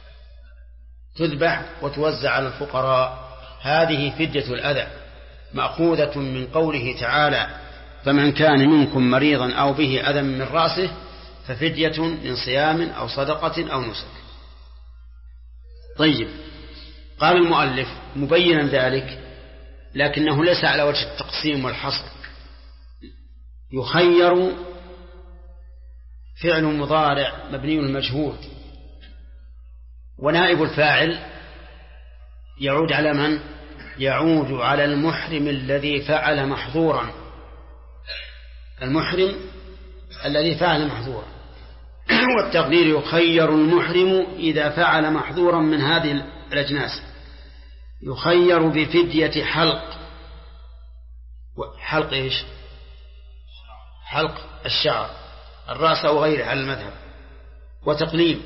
تذبح وتوزع على الفقراء. هذه فدية الأذى مأخوذة من قوله تعالى: فمن كان منكم مريضا أو به أذى من رأسه ففدية من صيام أو صدقة أو نسك. طيب، قال المؤلف مبينا ذلك لكنه ليس على وجه التقسيم والحصر. يخير فعل مضارع مبني المجهول، ونائب الفاعل يعود على من؟ يعود على المحرم الذي فعل محظورا، المحرم الذي فعل محظورا. والتقدير: يخير المحرم إذا فعل محظورا من هذه الأجناس، يخير بفدية حلق. حلق إيش؟ حلق الشعر، الرأس أو غيره على المذهب. وتقليم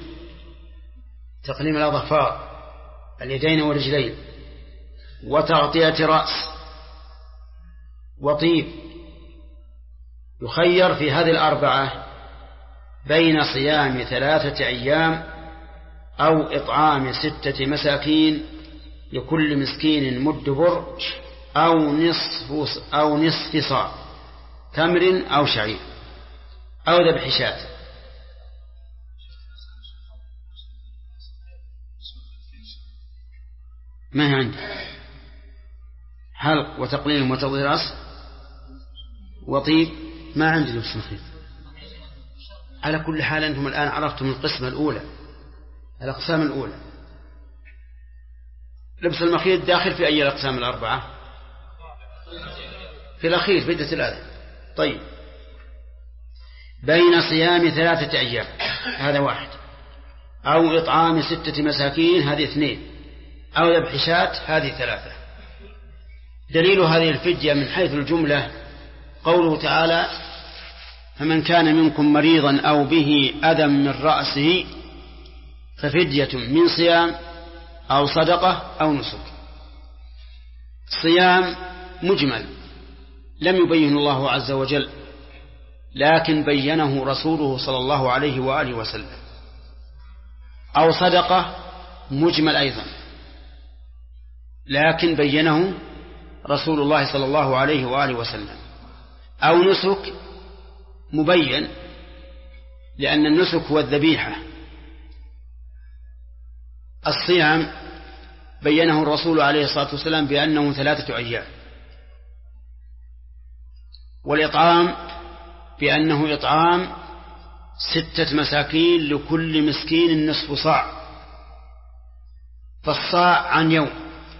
الأظفار، اليدين والرجلين. وتغطية رأس. وطيب. يخير في هذه الأربعة بين صيام 3 أيام أو إطعام 6 مساكين لكل مسكين مد بر أو نصف صاع تمر أو شعير أو ذبح شاة. ما هي عندي؟ حلق وتقليل وتغطية رأس وطيب. ما عندي لبس مخيط. على كل حال أنتم الآن عرفتم القسمة الأولى، الأقسام الأولى. لبس المخيط داخل في أي الأقسام الأربعة؟ في الأخير، فدية الأذى. طيب، بين صيام 3 أيام هذا 1، أو إطعام 6 مساكين هذه 2، أو ذبح شاة هذه 3. دليل هذه الفدية من حيث الجملة قوله تعالى: فمن كان منكم مريضا أو به أذى من رأسه ففدية من صيام أو صدقة أو نسك. صيام مجمل لم يبين الله عز وجل، لكن بينه رسوله صلى الله عليه وآله وسلم. أو صدقة مجمل أيضا، لكن بينه رسول الله صلى الله عليه وآله وسلم. أو نسك مبين، لأن النسك هو الذبيحة. الصيام بينه الرسول عليه الصلاة والسلام بأنه 3 أيام. والإطعام بأنه إطعام 6 مساكين لكل مسكين نصف صاع، فالصاع عن يوم،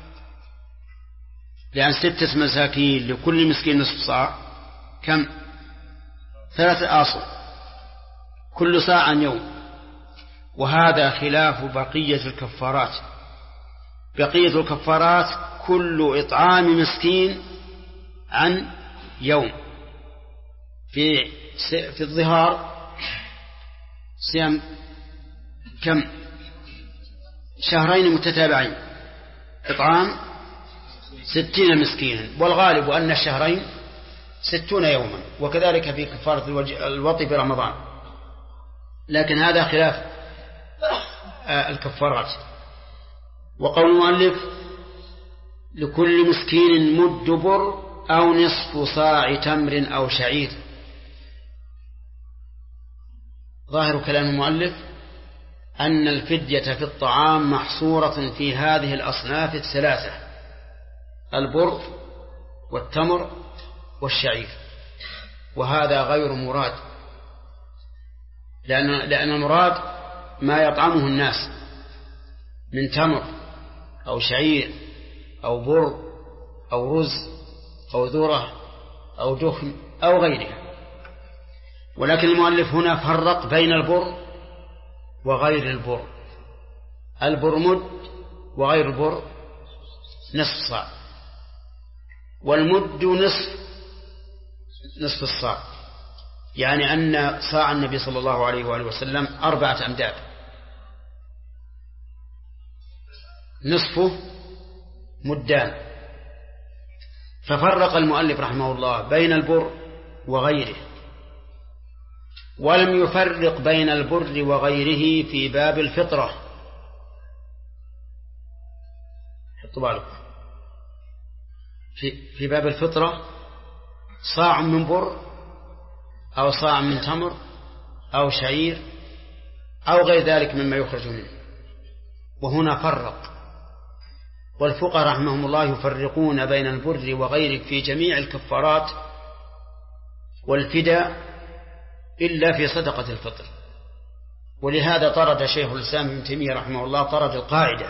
لأن 6 مساكين لكل مسكين نصف صاع كم؟ 3 آصع، كل صاع عن يوم. وهذا خلاف بقية الكفارات. بقية الكفارات كل إطعام مسكين عن يوم. في الظهار صيام كم؟ 2 متتابعين، إطعام 60 مسكينا، والغالب أن الشهرين 60 يوما، وكذلك في كفارة الوطي في رمضان. لكن هذا خلاف الكفارات. وقول المؤلف: لكل مسكين مد بر أو نصف صاع تمر أو شعير. ظاهر كلام المؤلف أن الفدية في الطعام محصورة في هذه الأصناف 3: البر والتمر والشعير. وهذا غير مراد، لأن المراد ما يطعمه الناس من تمر أو شعير أو بر أو رز أو ذرة أو دخن أو غيرها. ولكن المؤلف هنا فرق بين البر وغير البر. البر مد وغير البر نصف صاع، والمد نصف الصاع، يعني أن صاع النبي صلى الله عليه وآله وسلم 4 أمداد، نصفه مدان. ففرق المؤلف رحمه الله بين البر وغيره، ولم يفرق بين البر وغيره في باب الفطرة. حطوا بالكم، في باب الفطرة صاع من بر أو صاع من تمر أو شعير أو غير ذلك مما يخرج منه، وهنا فرق. والفقهاء رحمهم الله يفرقون بين البر وغيره في جميع الكفارات والفداء إلا في صدقة الفطر. ولهذا طرد شيخ الإسلام ابن تيمية رحمه الله طرد القاعدة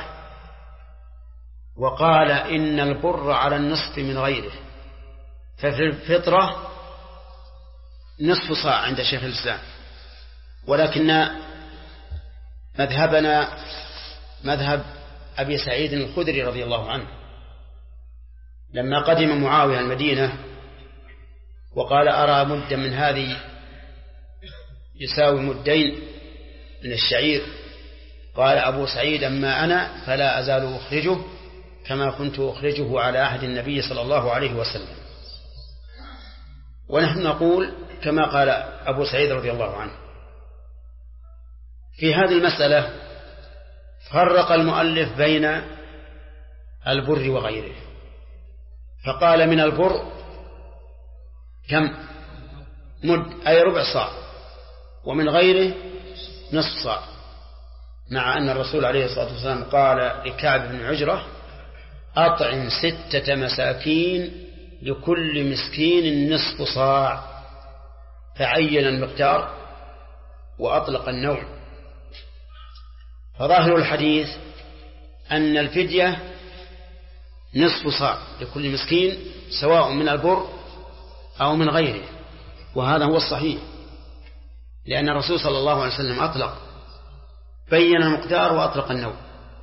وقال إن البر على النصف من غيره، ففي الفطرة نصف صاع عند شيخ الإسلام. ولكن مذهبنا مذهب أبي سعيد الخدري رضي الله عنه لما قدم معاوية المدينة وقال أرى مدا من هذه يساوي مدين من الشعير، قال أبو سعيد أما أنا فلا أزال أخرجه كما كنت أخرجه على عهد النبي صلى الله عليه وسلم. ونحن نقول كما قال أبو سعيد رضي الله عنه. في هذه المسألة فرق المؤلف بين البر وغيره، فقال من البر كم مد أي ربع صاع، ومن غيره نصف صاع، مع أن الرسول عليه الصلاة والسلام قال لكعب بن عجرة أطعم 6 مساكين لكل مسكين نصف صاع، فعين المقدار وأطلق النوع. فظاهر الحديث أن الفدية نصف صاع لكل مسكين سواء من البر أو من غيره، وهذا هو الصحيح، لأن الرسول صلى الله عليه وسلم أطلق بين المقدار وأطلق النوع.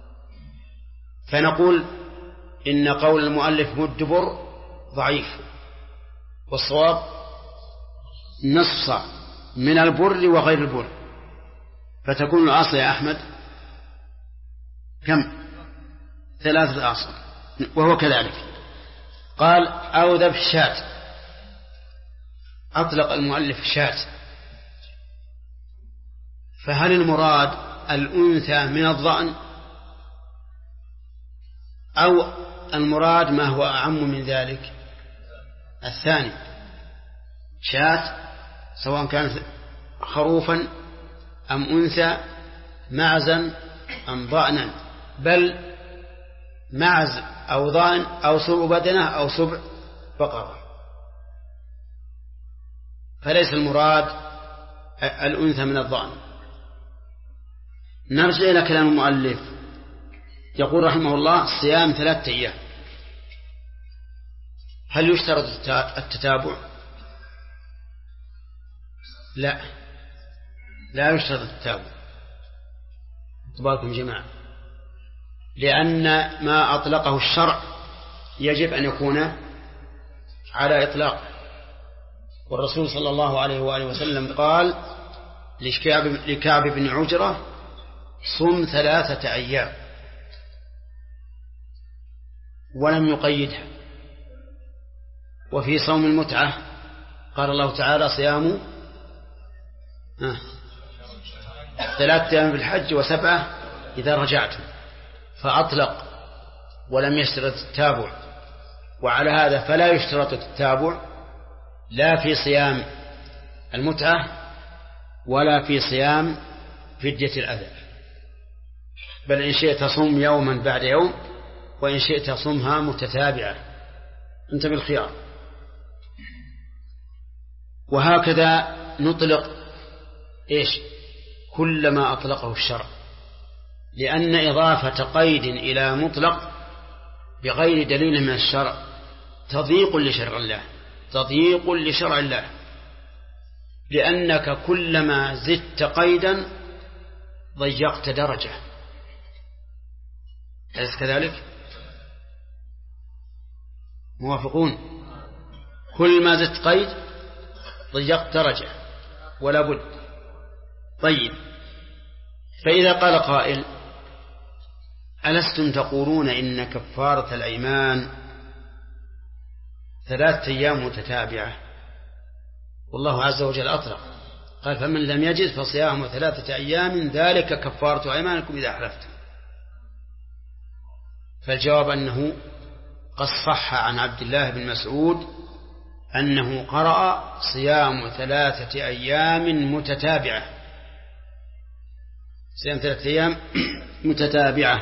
فنقول إن قول المؤلف مد بر ضعيف، والصواب نصف صاع من البر وغير البر، فتكون الأصل يا أحمد كم 3 أصل، وهو كذلك. قال أو ذبح شاة، أطلق المؤلف شاة، فهل المراد الأنثى من الضأن أو المراد ما هو أعم من ذلك؟ الثاني، شاة سواء كانت خروفا أم أنثى، معزا أم ضأنا، بل معز أو ضأن أو سبع بدنة أو سبع بقرة، فليس المراد الأنثى من الضأن. نرجع إلى كلام المؤلف، يقول رحمه الله صيام 3 أيام. هل يشترط التتابع؟ لا يشترط التتابع، تباركم جماعة، لأن ما أطلقه الشرع يجب أن يكون على إطلاق. والرسول صلى الله عليه وآله وسلم قال لكعب بن عجرة صم 3 أيام، ولم يقيدها. وفي صوم المتعة قال الله تعالى صيام 3 أيام في الحج و7 إذا رجعتم، فأطلق ولم يشترط التتابع. وعلى هذا فلا يشترط التتابع لا في صيام المتعة ولا في صيام فدية الأذى، بل إن شئت صم يوما بعد يوم، وإن شئت صمها متتابعة، أنت بالخيار. وهكذا نطلق كل ما أطلقه الشرع، لأن إضافة قيد إلى مطلق بغير دليل من الشرع تضييق لشرع الله، تضييق لشرع الله، لأنك كلما زدت قيدا ضيقت درجة. أليس كذلك؟ موافقون؟ كل ما زدت قيد ضيقت درجة ولا بد. طيب، فإذا قال قائل: ألستم تقولون إن كفارة الأيمان 3 أيام متتابعة، والله عز وجل أطلق قال: فمن لم يجد فصيام 3 أيام ذلك كفارة أيمانكم إذا حلفتم. فالجواب أنه قد صح عن عبد الله بن مسعود أنه قرأ صيام 3 أيام متتابعة، صيام 3 أيام متتابعة.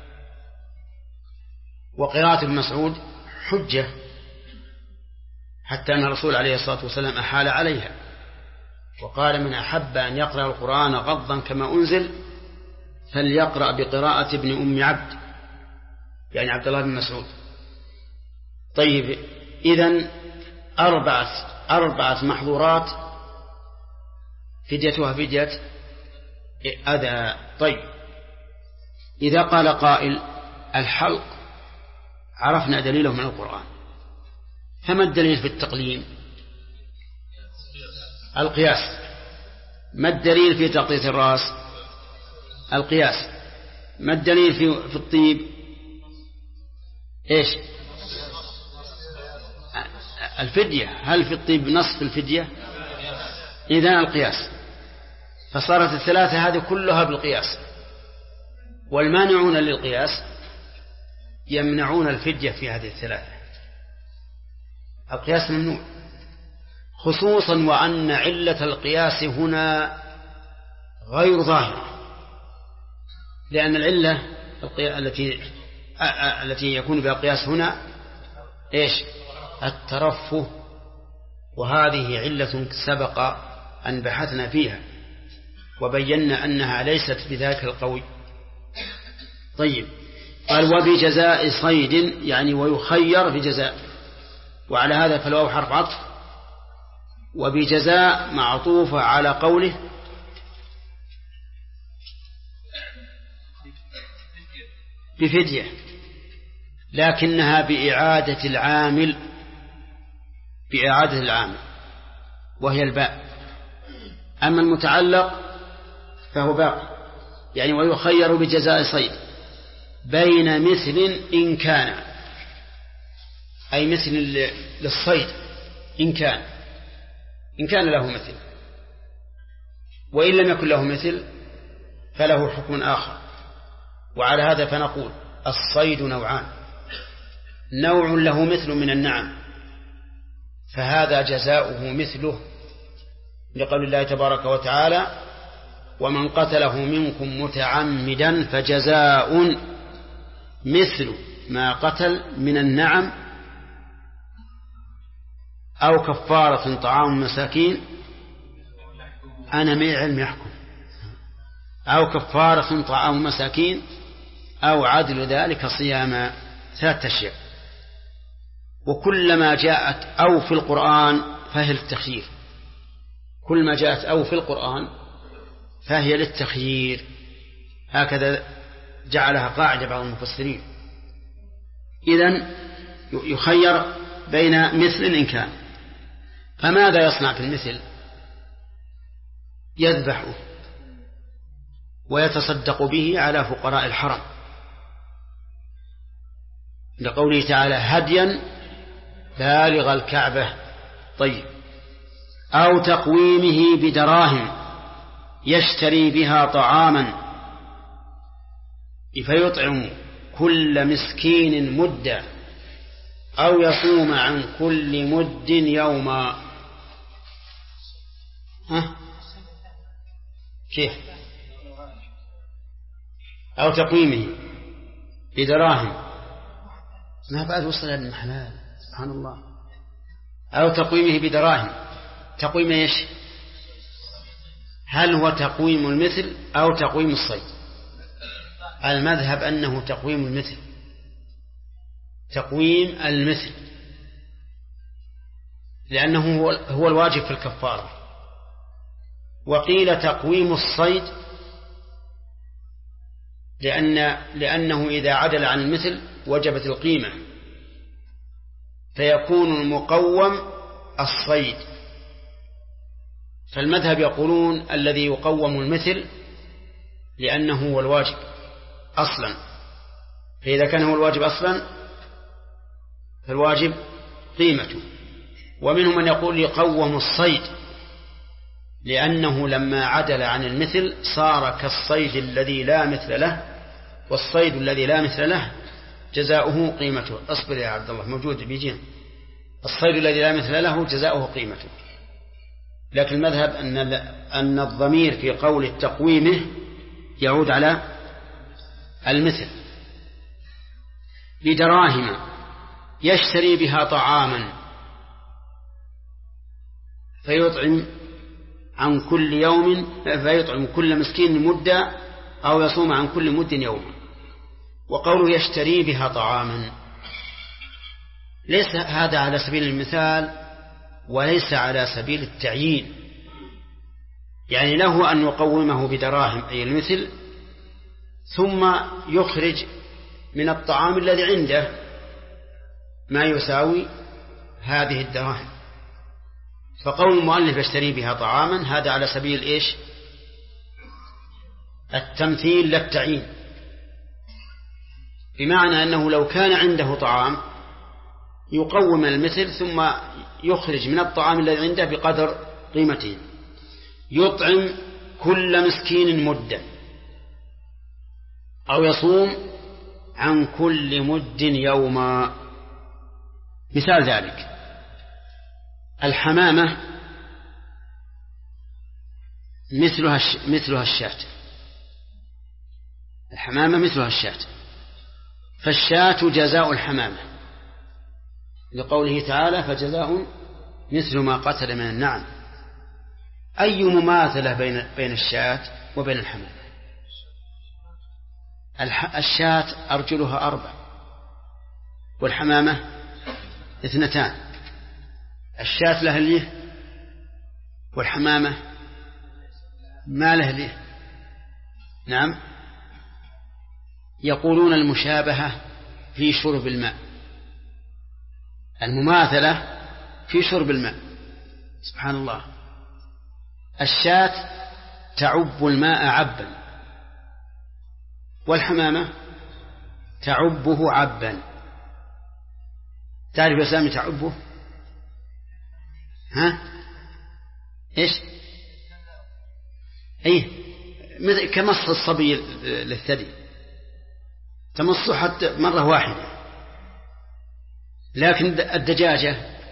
وقراءة ابن مسعود حجة، حتى أن الرسول عليه الصلاة والسلام أحال عليها وقال: من أحب أن يقرأ القرآن غضا كما أنزل فليقرأ بقراءة ابن أم عبد، يعني عبد الله بن مسعود. طيب، إذن 4 محظورات فديتها فدية أذى. طيب، إذا قال قائل: الحلق عرفنا دليله من القرآن، فما الدليل في التقليم؟ القياس. ما الدليل في تغطية الرأس؟ القياس. ما الدليل في الطيب؟ إيش؟ الفدية. هل في الطيب نصف الفدية؟ إذن القياس. فصارت 3 هذه كلها بالقياس، والمانعون للقياس يمنعون الفدية في هذه 3. القياس ممنوع، خصوصا وأن علة القياس هنا غير ظاهرة، لأن العلة التي يكون بها القياس هنا إيش؟ الترفه، وهذه علة سبق أن بحثنا فيها وبينا أنها ليست بذاك القوي. طيب، قال: وبجزاء صيد، يعني ويخير بجزاء، وعلى هذا فالواو حرف عطف، وبجزاء معطوفة على قوله بفدية، لكنها بإعادة العامل، وهي الباء. أما المتعلق فهو باقي، يعني ويخير بجزاء صيد بين مثل إن كان، أي مثل للصيد إن كان له مثل، وإن لم يكن له مثل فله حكم آخر. وعلى هذا فنقول: الصيد نوعان: نوع له مثل من النعم فهذا جزاؤه مثله، لقول الله تبارك وتعالى: ومن قتله منكم متعمدا فجزاء مثل ما قتل من النعم أو كفارة طعام مساكين، أنا من علم يحكم، أو كفارة طعام مساكين أو عدل ذلك صيام 3 أشياء. وكلما جاءت أو في القرآن فهي للتخيير، كل ما جاءت أو في القرآن فهي للتخيير، هكذا جعلها قاعدة بعض المفسرين. إذن يخير بين مثل إن كان. فماذا يصنع في المثل؟ يذبحه ويتصدق به على فقراء الحرم، لقوله تعالى: هديا بالغ الكعبة. طيب، أو تقويمه بدراهم يشتري بها طعاما فيطعم كل مسكين مدا أو يصوم عن كل مد يوما. كيف؟ أو تقويمه بدراهم، ما بعد وصل إلى المحلال، سبحان الله. أو تقويمه بدراهم، تقويم إيش؟ هل هو تقويم المثل أو تقويم الصيد؟ المذهب أنه تقويم المثل، تقويم المثل، لأنه هو الواجب في الكفارة. وقيل تقويم الصيد لأنه إذا عدل عن المثل وجبت القيمة، فيكون المقوم الصيد. فالمذهب يقولون الذي يقوم المثل لأنه هو الواجب أصلا، فإذا كان هو الواجب أصلا فالواجب قيمته. ومنهم من يقول يقوم الصيد لأنه لما عدل عن المثل صار كالصيد الذي لا مثل له، والصيد الذي لا مثل له جزاؤه قيمته. اصبر يا عبد الله، موجود بيجين. الصيد الذي لا مثل له جزاؤه قيمته. لكن المذهب أن الضمير في قول التقويمه يعود على المثل. بدراهم يشتري بها طعاما فيطعم عن كل يوم، فيطعم كل مسكين مدة أو يصوم عن كل مد يوما. وقوله يشتري بها طعاما ليس هذا على سبيل المثال وليس على سبيل التعيين، يعني له أن يقومه بدراهم أي المثل، ثم يخرج من الطعام الذي عنده ما يساوي هذه الدراهم. فقول المؤلف يشتري بها طعاما هذا على سبيل إيش؟ التمثيل للتعيين، بمعنى أنه لو كان عنده طعام يقوم المثل ثم يخرج من الطعام الذي عنده بقدر قيمته. يطعم كل مسكين مدة أو يصوم عن كل مد يوما. مثال ذلك الحمامة مثلها الشاة، الحمامة مثلها الشاة، فالشاة جزاء الحمامة لقوله تعالى فجزاء مثل ما قتل من النعم. أي مماثلة بين الشاة وبين الحمامة؟ الشاة أرجلها 4 والحمامة 2. الشاة لها ليه والحمامة ما له ليه. نعم، يقولون المشابهة في شرب الماء، المماثلة في شرب الماء. سبحان الله، الشاة تعب الماء عبا والحمامة تعبه عبا. تعرف يا سامي تعبه؟ ها إيش؟ أيه مثل كمص الصبي للثدي، تمصه حتى مرة واحدة. لكن الدجاجة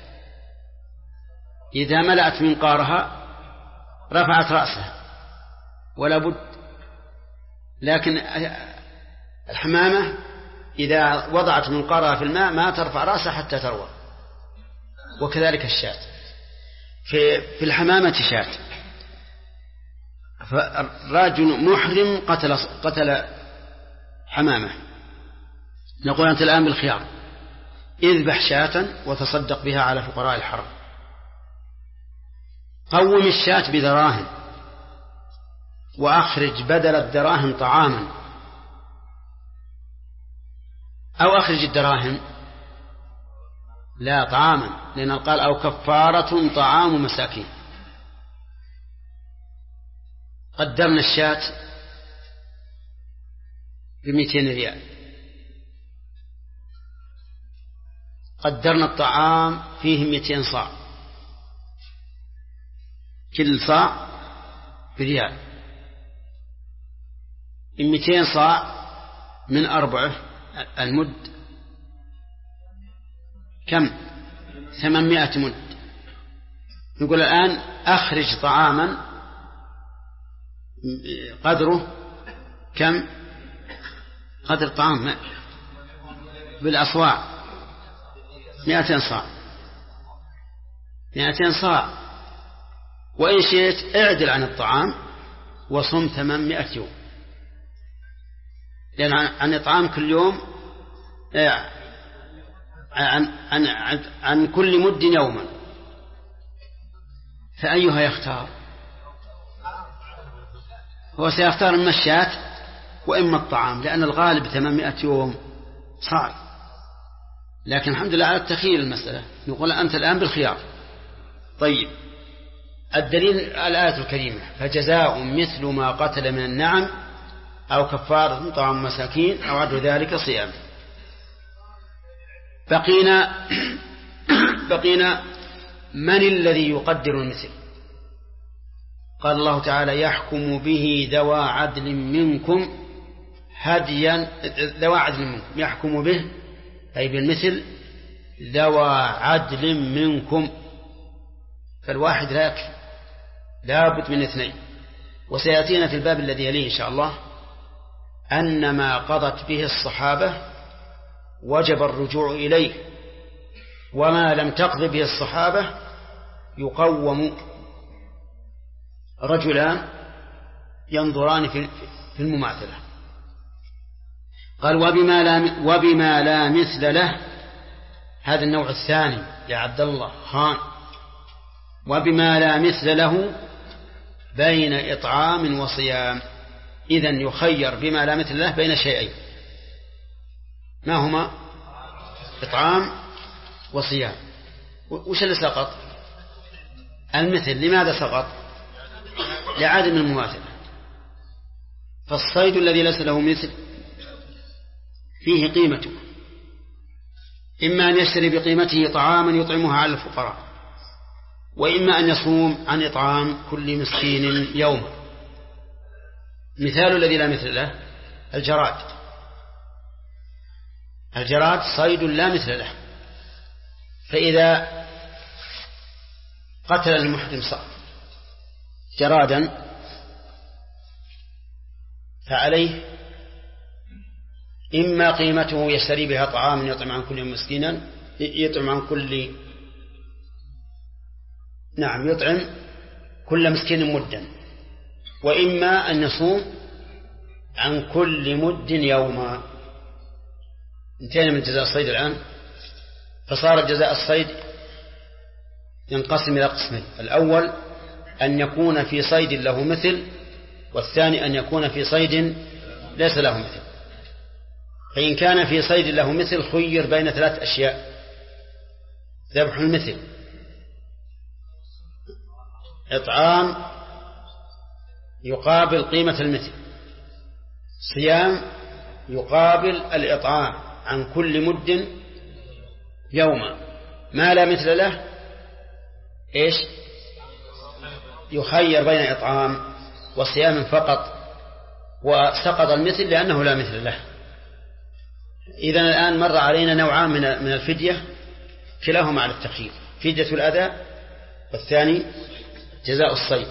إذا ملأت منقارها رفعت رأسها ولا بد، لكن الحمامة إذا وضعت منقارها في الماء ما ترفع رأسها حتى تروى. وكذلك الشاة، في الحمامة شاة، فرجل محرم قتل حمامة، نقول أنت الآن بالخيار اذبح شاة وتصدق بها على فقراء الحرم. قوم الشاة بدراهم وأخرج بدل الدراهم طعاما، أو أخرج الدراهم لا طعاما، لأنه قال أو كفارة طعام مساكين. قدرنا الشاة ب200 ريال، قدرنا الطعام فيه 200 صاع، كل صاع بريال. 200 صاع من 4 المد كم؟ 800 مد. نقول الآن أخرج طعاما قدره كم؟ قدر طعام بالأصواع 200 صاع، 200 صاع. وإن شئت اعدل عن الطعام وصم 800 يوم. لأن عن إطعام كل يوم عن كل مد يوما، فأيها يختار؟ هو سيختار إما الشاة وإما الطعام، لأن الغالب 800 يوم صعب، لكن الحمد لله على التخيير المسألة، نقول أنت الآن بالخيار. طيب، الدليل الآية الكريمة: فجزاء مثل ما قتل من النعم أو كفارة طعام مساكين أو عدل ذلك صيام. بقينا من الذي يقدر المثل؟ قال الله تعالى: يحكم به ذوى عدل منكم هديا، ذوى عدل منكم، يحكم به أي بالمثل ذوى عدل منكم، فالواحد لا يكفي، لا بد من اثنين. وسيأتينا في الباب الذي يليه إن شاء الله أن ما قضت به الصحابة وجب الرجوع إليه، وما لم تقض به الصحابة يقوم رجلان ينظران في المماثلة. قال: وبما لا مثل له، هذا النوع الثاني يا عبد الله خان، وبما لا مثل له بين إطعام وصيام. إذن يخير بما لا مثل له بين شيئين، ما هما؟ إطعام وصيام. وش اللي سقط؟ المثل. لماذا سقط؟ لعدم المماثلة. فالصيد الذي ليس له مثل فيه قيمته، إما أن يشتري بقيمته طعاما يطعمها على الفقراء، وإما أن يصوم عن إطعام كل مسكين يوم. مثال الذي لا مثل له الجراد. الجراد صيد لا مثل له، فإذا قتل المحرم جرادا فعليه إما قيمته يشتري بها طعاما يطعم عن كل مسكينا، يطعم كل مسكين مدا، وإما أن يصوم عن كل مد يوما. انتهينا من جزاء الصيد الآن، فصار جزاء الصيد ينقسم إلى قسمين: الأول أن يكون في صيد له مثل، والثاني أن يكون في صيد ليس له مثل. فإن كان في صيد له مثل خير بين 3 أشياء: ذبح المثل، إطعام يقابل قيمة المثل، صيام يقابل الإطعام عن كل مد يوما. ما لا مثل له إيش؟ يخير بين إطعام وصيام فقط، وسقط المثل لأنه لا مثل له. إذن الآن مر علينا نوعان من الفدية، كلاهما على التخيير: فدية الأذى، والثاني جزاء الصيد.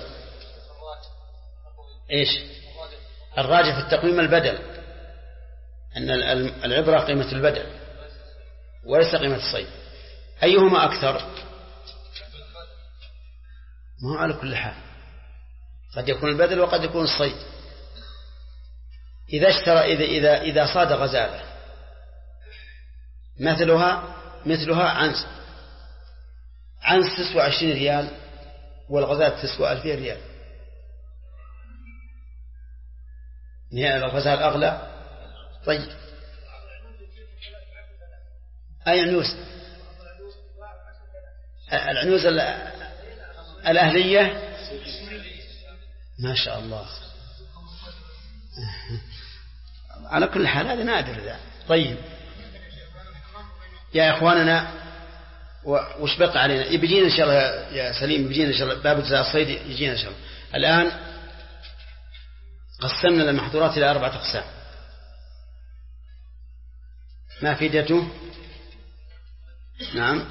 إيش الراجح في التقويم؟ البدل، أن العبرة قيمة البدل وليس قيمة الصيد. أيهما أكثر؟ ما هو على كل حال، قد يكون البدل وقد يكون الصيد. إذا صاد غزالة مثلها عنز تسوى 20 ريال، والغزالة تسوى 2000 ريال، الغزال أغلى. طيب، أي عنوز؟ العنوز الأهلية ما شاء الله. على كل حال هذا نادر ذا. طيب يا إخواننا، وش بقى علينا؟ يبجينا إن شاء الله يا سليم، يبجينا إن شاء الله باب جزاء الصيد، يجينا إن شاء الله. الآن قسمنا المحظورات إلى 4 أقسام: ما فديته، نعم،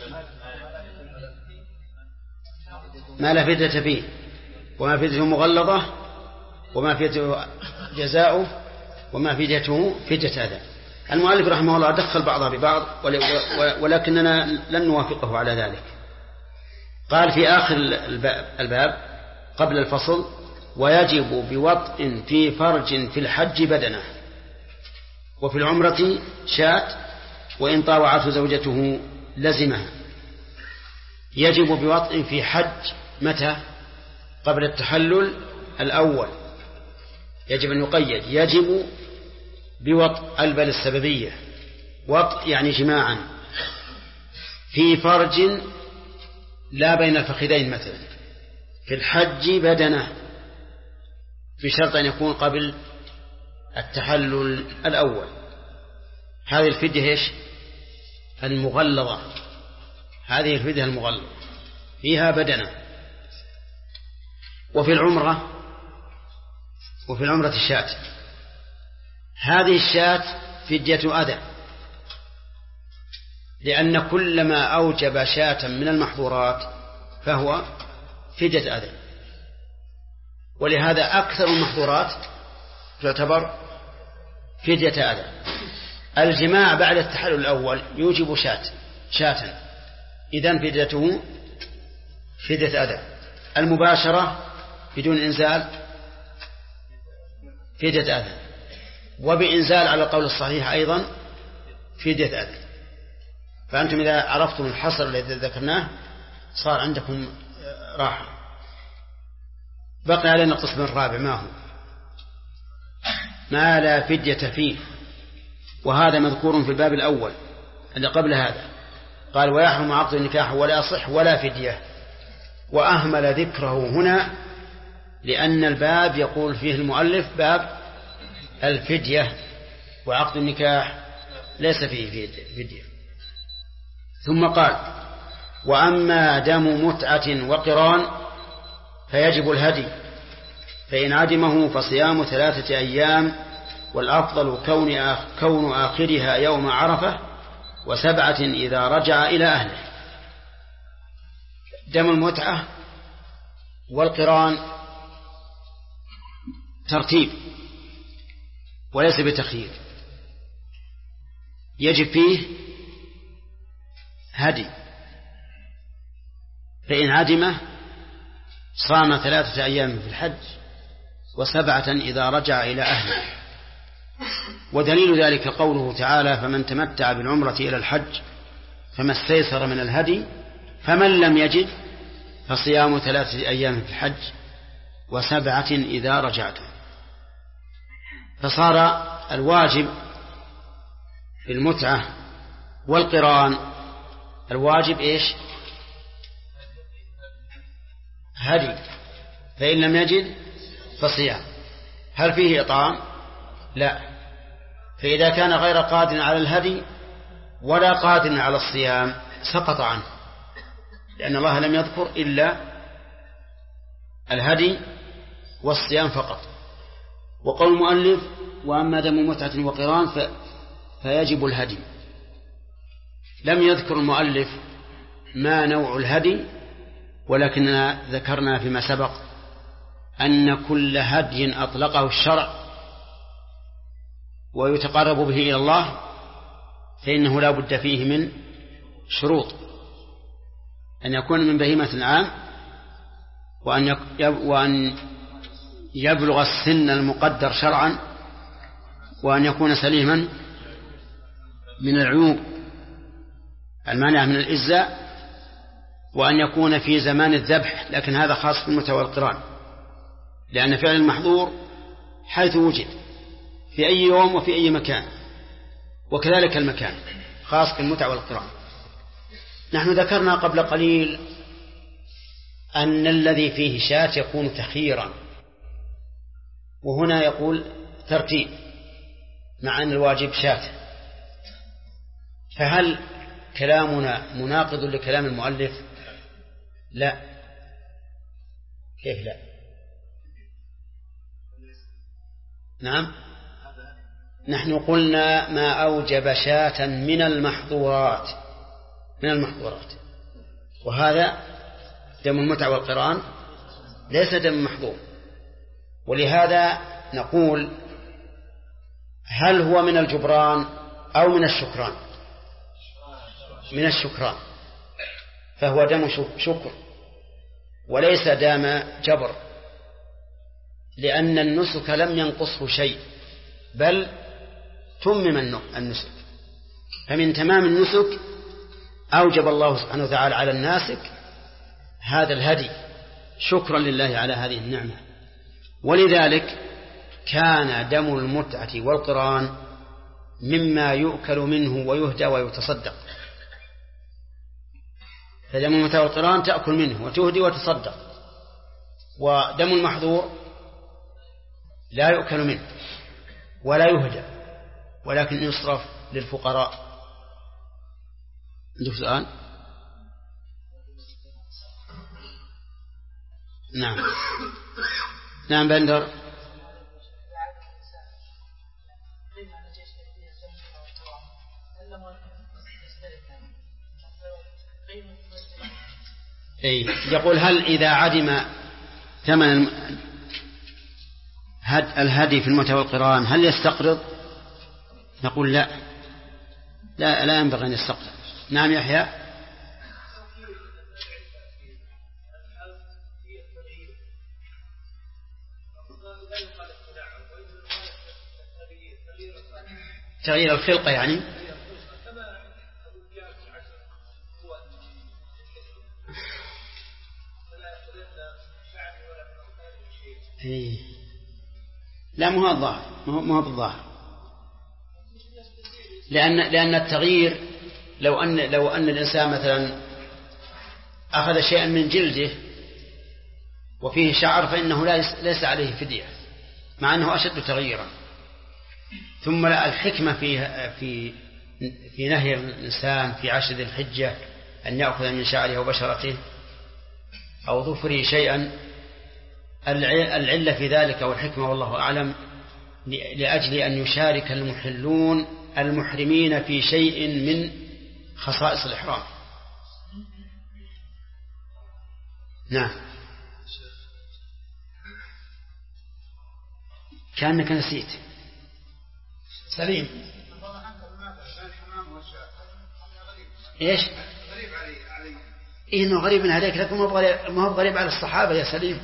ما لا فدية فيه، وما فديته مغلظة، وما فديته جزاؤه، وما فديته فدية أذى. المؤلف رحمه الله دخل بعضها ببعض، ولكننا لن نوافقه على ذلك. قال في آخر الباب قبل الفصل: ويجب بوطء في فرج في الحج بدنه. وفي العمرة شاة وإن طاوعته زوجته لزمها. يجب بوطء في حج متى؟ قبل التحلل الأول، يجب أن يقيد، يجب بوطء البل السببية، وطء يعني جماعا في فرج لا بين الفخذين مثلا، في الحج بدنه، في شرط أن يكون قبل التحلل الأول. هذه الفدية إيش؟ المغلظة، هذه الفدية المغلظة فيها بدنه. وفي العمرة الشاة، هذه الشاة فدية أذى، لأن كل ما أوجب شاة من المحظورات فهو فدية أذى، ولهذا أكثر المحظورات تعتبر فدية أذى. الجماع بعد التحلل الأول يوجب شاة، إذن فديته فدية أذى. المباشرة بدون إنزال فدية أذى، وبإنزال على القول الصحيح أيضا فدية أذى. فأنتم إذا عرفتم الحصر الذي ذكرناه صار عندكم راحة. بقي علينا القسم الرابع، ما هو؟ ما لا فدية فيه، وهذا مذكور في الباب الأول اللي قبل هذا. قال ويحرم عقد النكاح ولا يصح ولا فدية، وأهمل ذكره هنا لأن الباب يقول فيه المؤلف باب الفدية، وعقد النكاح ليس فيه فدية. ثم قال وأما دم متعة وقران فيجب الهدي، فإن عدمه فصيام 3 أيام، والأفضل كون آخرها يوم عرفة، و7 إذا رجع إلى أهله. دم المتعة والقران ترتيب وليس بتخيير، يجب فيه هدي، فإن عدمه صام 3 أيام في الحج، و7 إذا رجع إلى أهله. ودليل ذلك قوله تعالى فمن تمتع بالعمرة إلى الحج فما استيسر من الهدي، فمن لم يجد فصيام 3 أيام في الحج، و7 إذا رجعتم. فصار الواجب في المتعة والقران الواجب إيش؟ هدي، فإن لم يجد فصيام. هل فيه إطعام؟ لا. فإذا كان غير قادر على الهدي ولا قادر على الصيام سقط عنه، لأن الله لم يذكر إلا الهدي والصيام فقط. وقول المؤلف وأما دم متعة وقران فيجب الهدي، لم يذكر المؤلف ما نوع الهدي، ولكننا ذكرنا فيما سبق أن كل هدي أطلقه الشرع ويتقرب به إلى الله فإنه لا بد فيه من شروط: أن يكون من بهيمة الأنعام، وأن يبلغ السن المقدر شرعا، وأن يكون سليما من العيوب المانعة من الإجزاء، وأن يكون في زمان الذبح، لكن هذا خاص بالمتعة والقران، لأن فعل المحظور حيث وجد في أي يوم وفي أي مكان، وكذلك المكان خاص بالمتعة والقران. نحن ذكرنا قبل قليل أن الذي فيه شاة يكون تخييرا، وهنا يقول ترتيب مع أن الواجب شاة. فهل كلامنا مناقض لكلام المؤلف؟ لا. كيف لا؟ نعم، نحن قلنا ما أوجب شاة من المحظورات، وهذا دم المتعة والقران ليس دم محظور. ولهذا نقول هل هو من الجبران أو من الشكران؟ من الشكران، فهو دم شكر وليس دم جبر، لأن النسك لم ينقصه شيء بل تمم النسك. فمن تمام النسك أوجب الله سبحانه وتعالى على الناسك هذا الهدي شكرا لله على هذه النعمة. ولذلك كان دم المتعة والقران مما يؤكل منه ويهدى ويتصدق. فدم المتعة والقران تأكل منه وتهدي وتصدق، ودم المحظور لا يؤكل منه ولا يهدى ولكن يصرف للفقراء. عندك سؤال؟ نعم. نعم بندر. يقول هل إذا عدم ثمن الهدي في المتعة والقران هل يستقرض؟ نقول لا ينبغي أن يستقرض. نعم يحيى. تغيير الخلقة يعني. لا مو الظاهر، مو بالظاهر، لأن التغيير لو أن الإنسان مثلا أخذ شيئا من جلده وفيه شعر فإنه ليس عليه فدية مع أنه أشد تغييرا. ثم لا الحكمة في نهي الإنسان في 10 ذي الحجة أن يأخذ من شعره وبشرته أو ظفره شيئا، العلة في ذلك والحكمة والله أعلم لأجل أن يشارك المحلون المحرمين في شيء من خصائص الإحرام. نعم. كأنك نسيت. سليم. إيش؟ إنه غريب عليك لكن ما هو غريب على الصحابة يا سليم.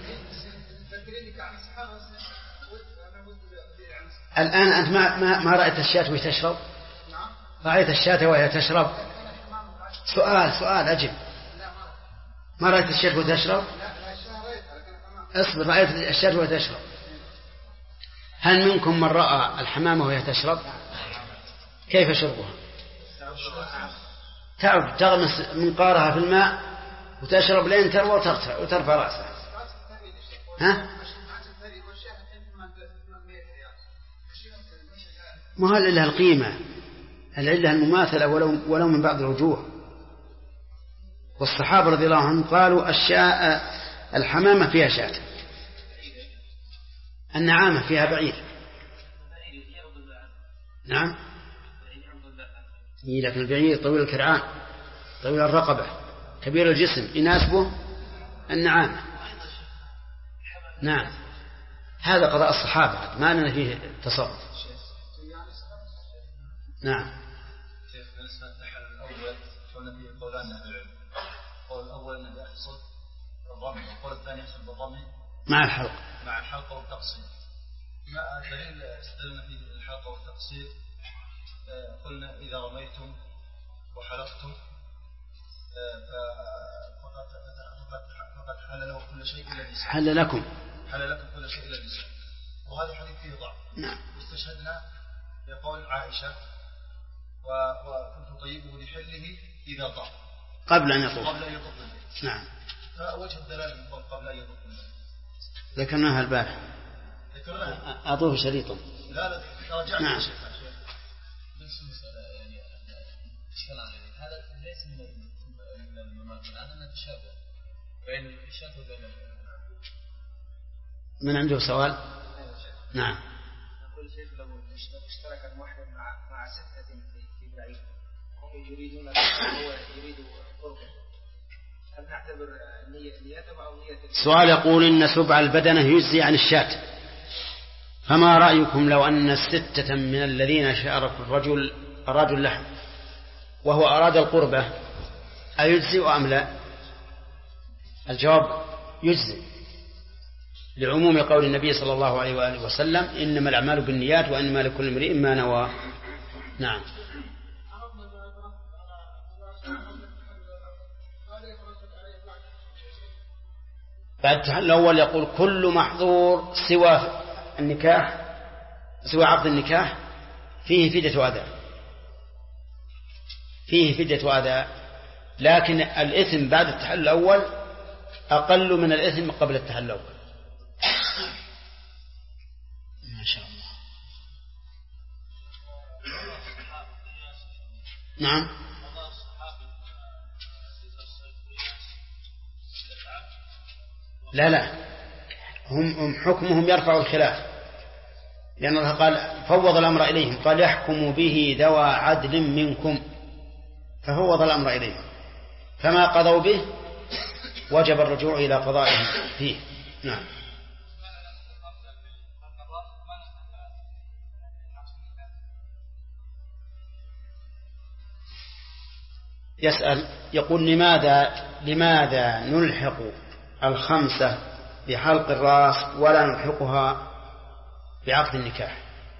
الآن أنت ما رأيت الشاة وهي تشرب؟ رأيت الشاة وهي تشرب؟ سؤال أجب. ما رأيت الشاة وهي تشرب؟ اصبر. رأيت الشاة وهي تشرب. هل منكم من رأى الحمامة وهي تشرب؟ كيف شربها؟ تغمس منقارها في الماء وتشرب لين تروى وترفع رأسها. ها؟ ما هل إلا القيمة، العلة المماثلة ولو من بعض الوجوه. والصحابة رضي الله عنهم قالوا الحمامة فيها شاة، النعامة فيها بعير. نعم. لكن البعير طويل الكرعان طويل الرقبة كبير الجسم يناسبه النعامة. نعم. هذا قضاء الصحابة ما لنا فيه تصرف. نعم. شيخ بالنسبة للتحلل الأول قلنا فيه قولان أهل العلم. القول الأول أنه يحصل بالضم، والقول الثاني يحصل بالضم مع الحلقة والتقصير. ما دليل استدلنا في الحلقة والتقصير؟ قلنا إذا رميتم وحلقتم فقد حل له كل شيء إلا النساء. حل لكم كل شيء إلا النساء. وهذا حديث فيه ضعف. نعم. واستشهدنا بقول عائشة وكنت طيبه لحله إذا طاف قبل أن يطوف. نعم. فوجه الدلالة من قبل أن يطوف. ذكرناها البارحة. أطوف شريطا. لا رجعنا. نعم. يعني إشكال عليه هذا ليس من المماثل، هذا تشابه بين الشاة وبين من عنده سؤال؟ نعم. نقول شيخ لو اشترك المحرم مع 6 في بعيد هم يريدون هو يريد قربه، هل نعتبر نيته أو نية؟ سؤال يقول إن سبع البدنة يجزي عن الشاة، فما رأيكم لو أن 6 من الذين شاركوا الرجل أرادوا اللحم وهو أراد القربة أيجزي أم لا؟ الجواب يجزي لعموم قول النبي صلى الله عليه وآله وسلم إنما الأعمال بالنيات وإنما لكل امرئ ما نوى. نعم. بعد التحلل الأول يقول كل محظور سوى النكاح، سوى عقد النكاح فيه فدية أذى، فيه فدية أذى، لكن الإثم بعد التحلل الأول أقل من الإثم قبل التحلل الأول. ما شاء الله. نعم. لا هم حكمهم يرفع الخلاف، لأن الله قال فوض الأمر إليهم، قال يحكم به ذوى عدل منكم، ففوض الأمر إليهم، فما قضوا به وجب الرجوع إلى قضائهم فيه. نعم. يسأل يقول لماذا نلحق الخمسة بحلق الرأس ولا نلحقها بعقد النكاح؟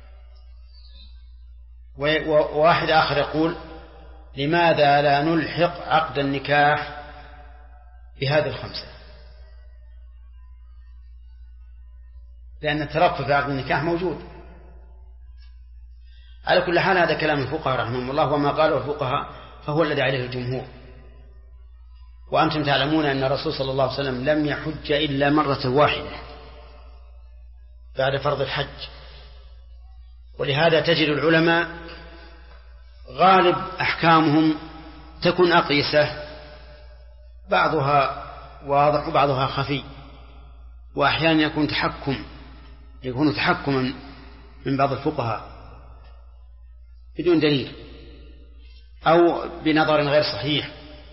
وواحد آخر يقول لماذا لا نلحق عقد النكاح بهذه الخمسة؟ لأن الترفع في عقد النكاح موجود. على كل حال هذا كلام الفقهاء رحمهم الله، وما قاله الفقهاء فهو الذي عليه الجمهور. وأنتم تعلمون أن الرسول صلى الله عليه وسلم لم يحج إلا مرة واحدة بعد فرض الحج، ولهذا تجد العلماء غالب أحكامهم تكون أقيسة، بعضها واضح وبعضها خفي، وأحيانا يكون تحكما من بعض الفقهاء بدون دليل أو بنظر غير صحيح.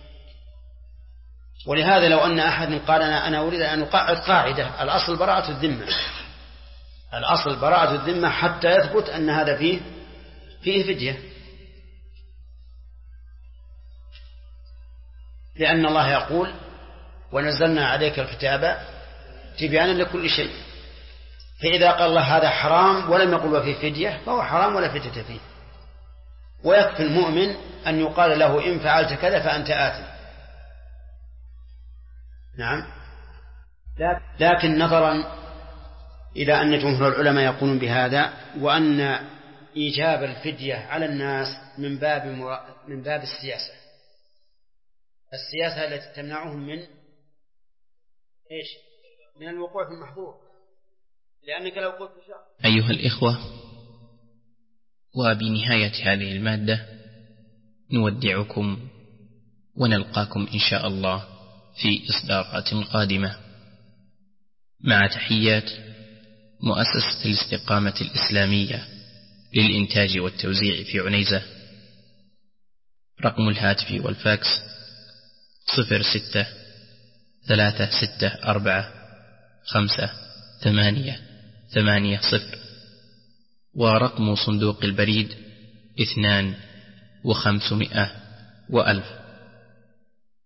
ولهذا لو أن أحد قال أنا أريد أن أقعد قاعدة الأصل براءة الذمة، الأصل براءة الذمة حتى يثبت أن هذا فيه فدية، لأن الله يقول ونزلنا عليك الكتاب تبيانا لكل شيء، فإذا قال الله هذا حرام ولم يقل وفيه فدية فهو حرام ولا فدية فيه. ويكفي المؤمن أن يقال له إن فعلت كذا فأنت آثم. نعم. لكن نظرا إلى أن جمهور العلماء يقولون بهذا، وأن إيجاب الفدية على الناس من باب السياسة التي تمنعهم من الوقوع في المحظور، لأنك لو قلت أيها الإخوة، وبنهاية هذه المادة نودعكم ونلقاكم إن شاء الله في إصدارات قادمة، مع تحيات مؤسسة الاستقامة الإسلامية للإنتاج والتوزيع في عنيزة. رقم الهاتف والفاكس 06-364-5-8-8-0، ورقم صندوق البريد 2 و500 و1000.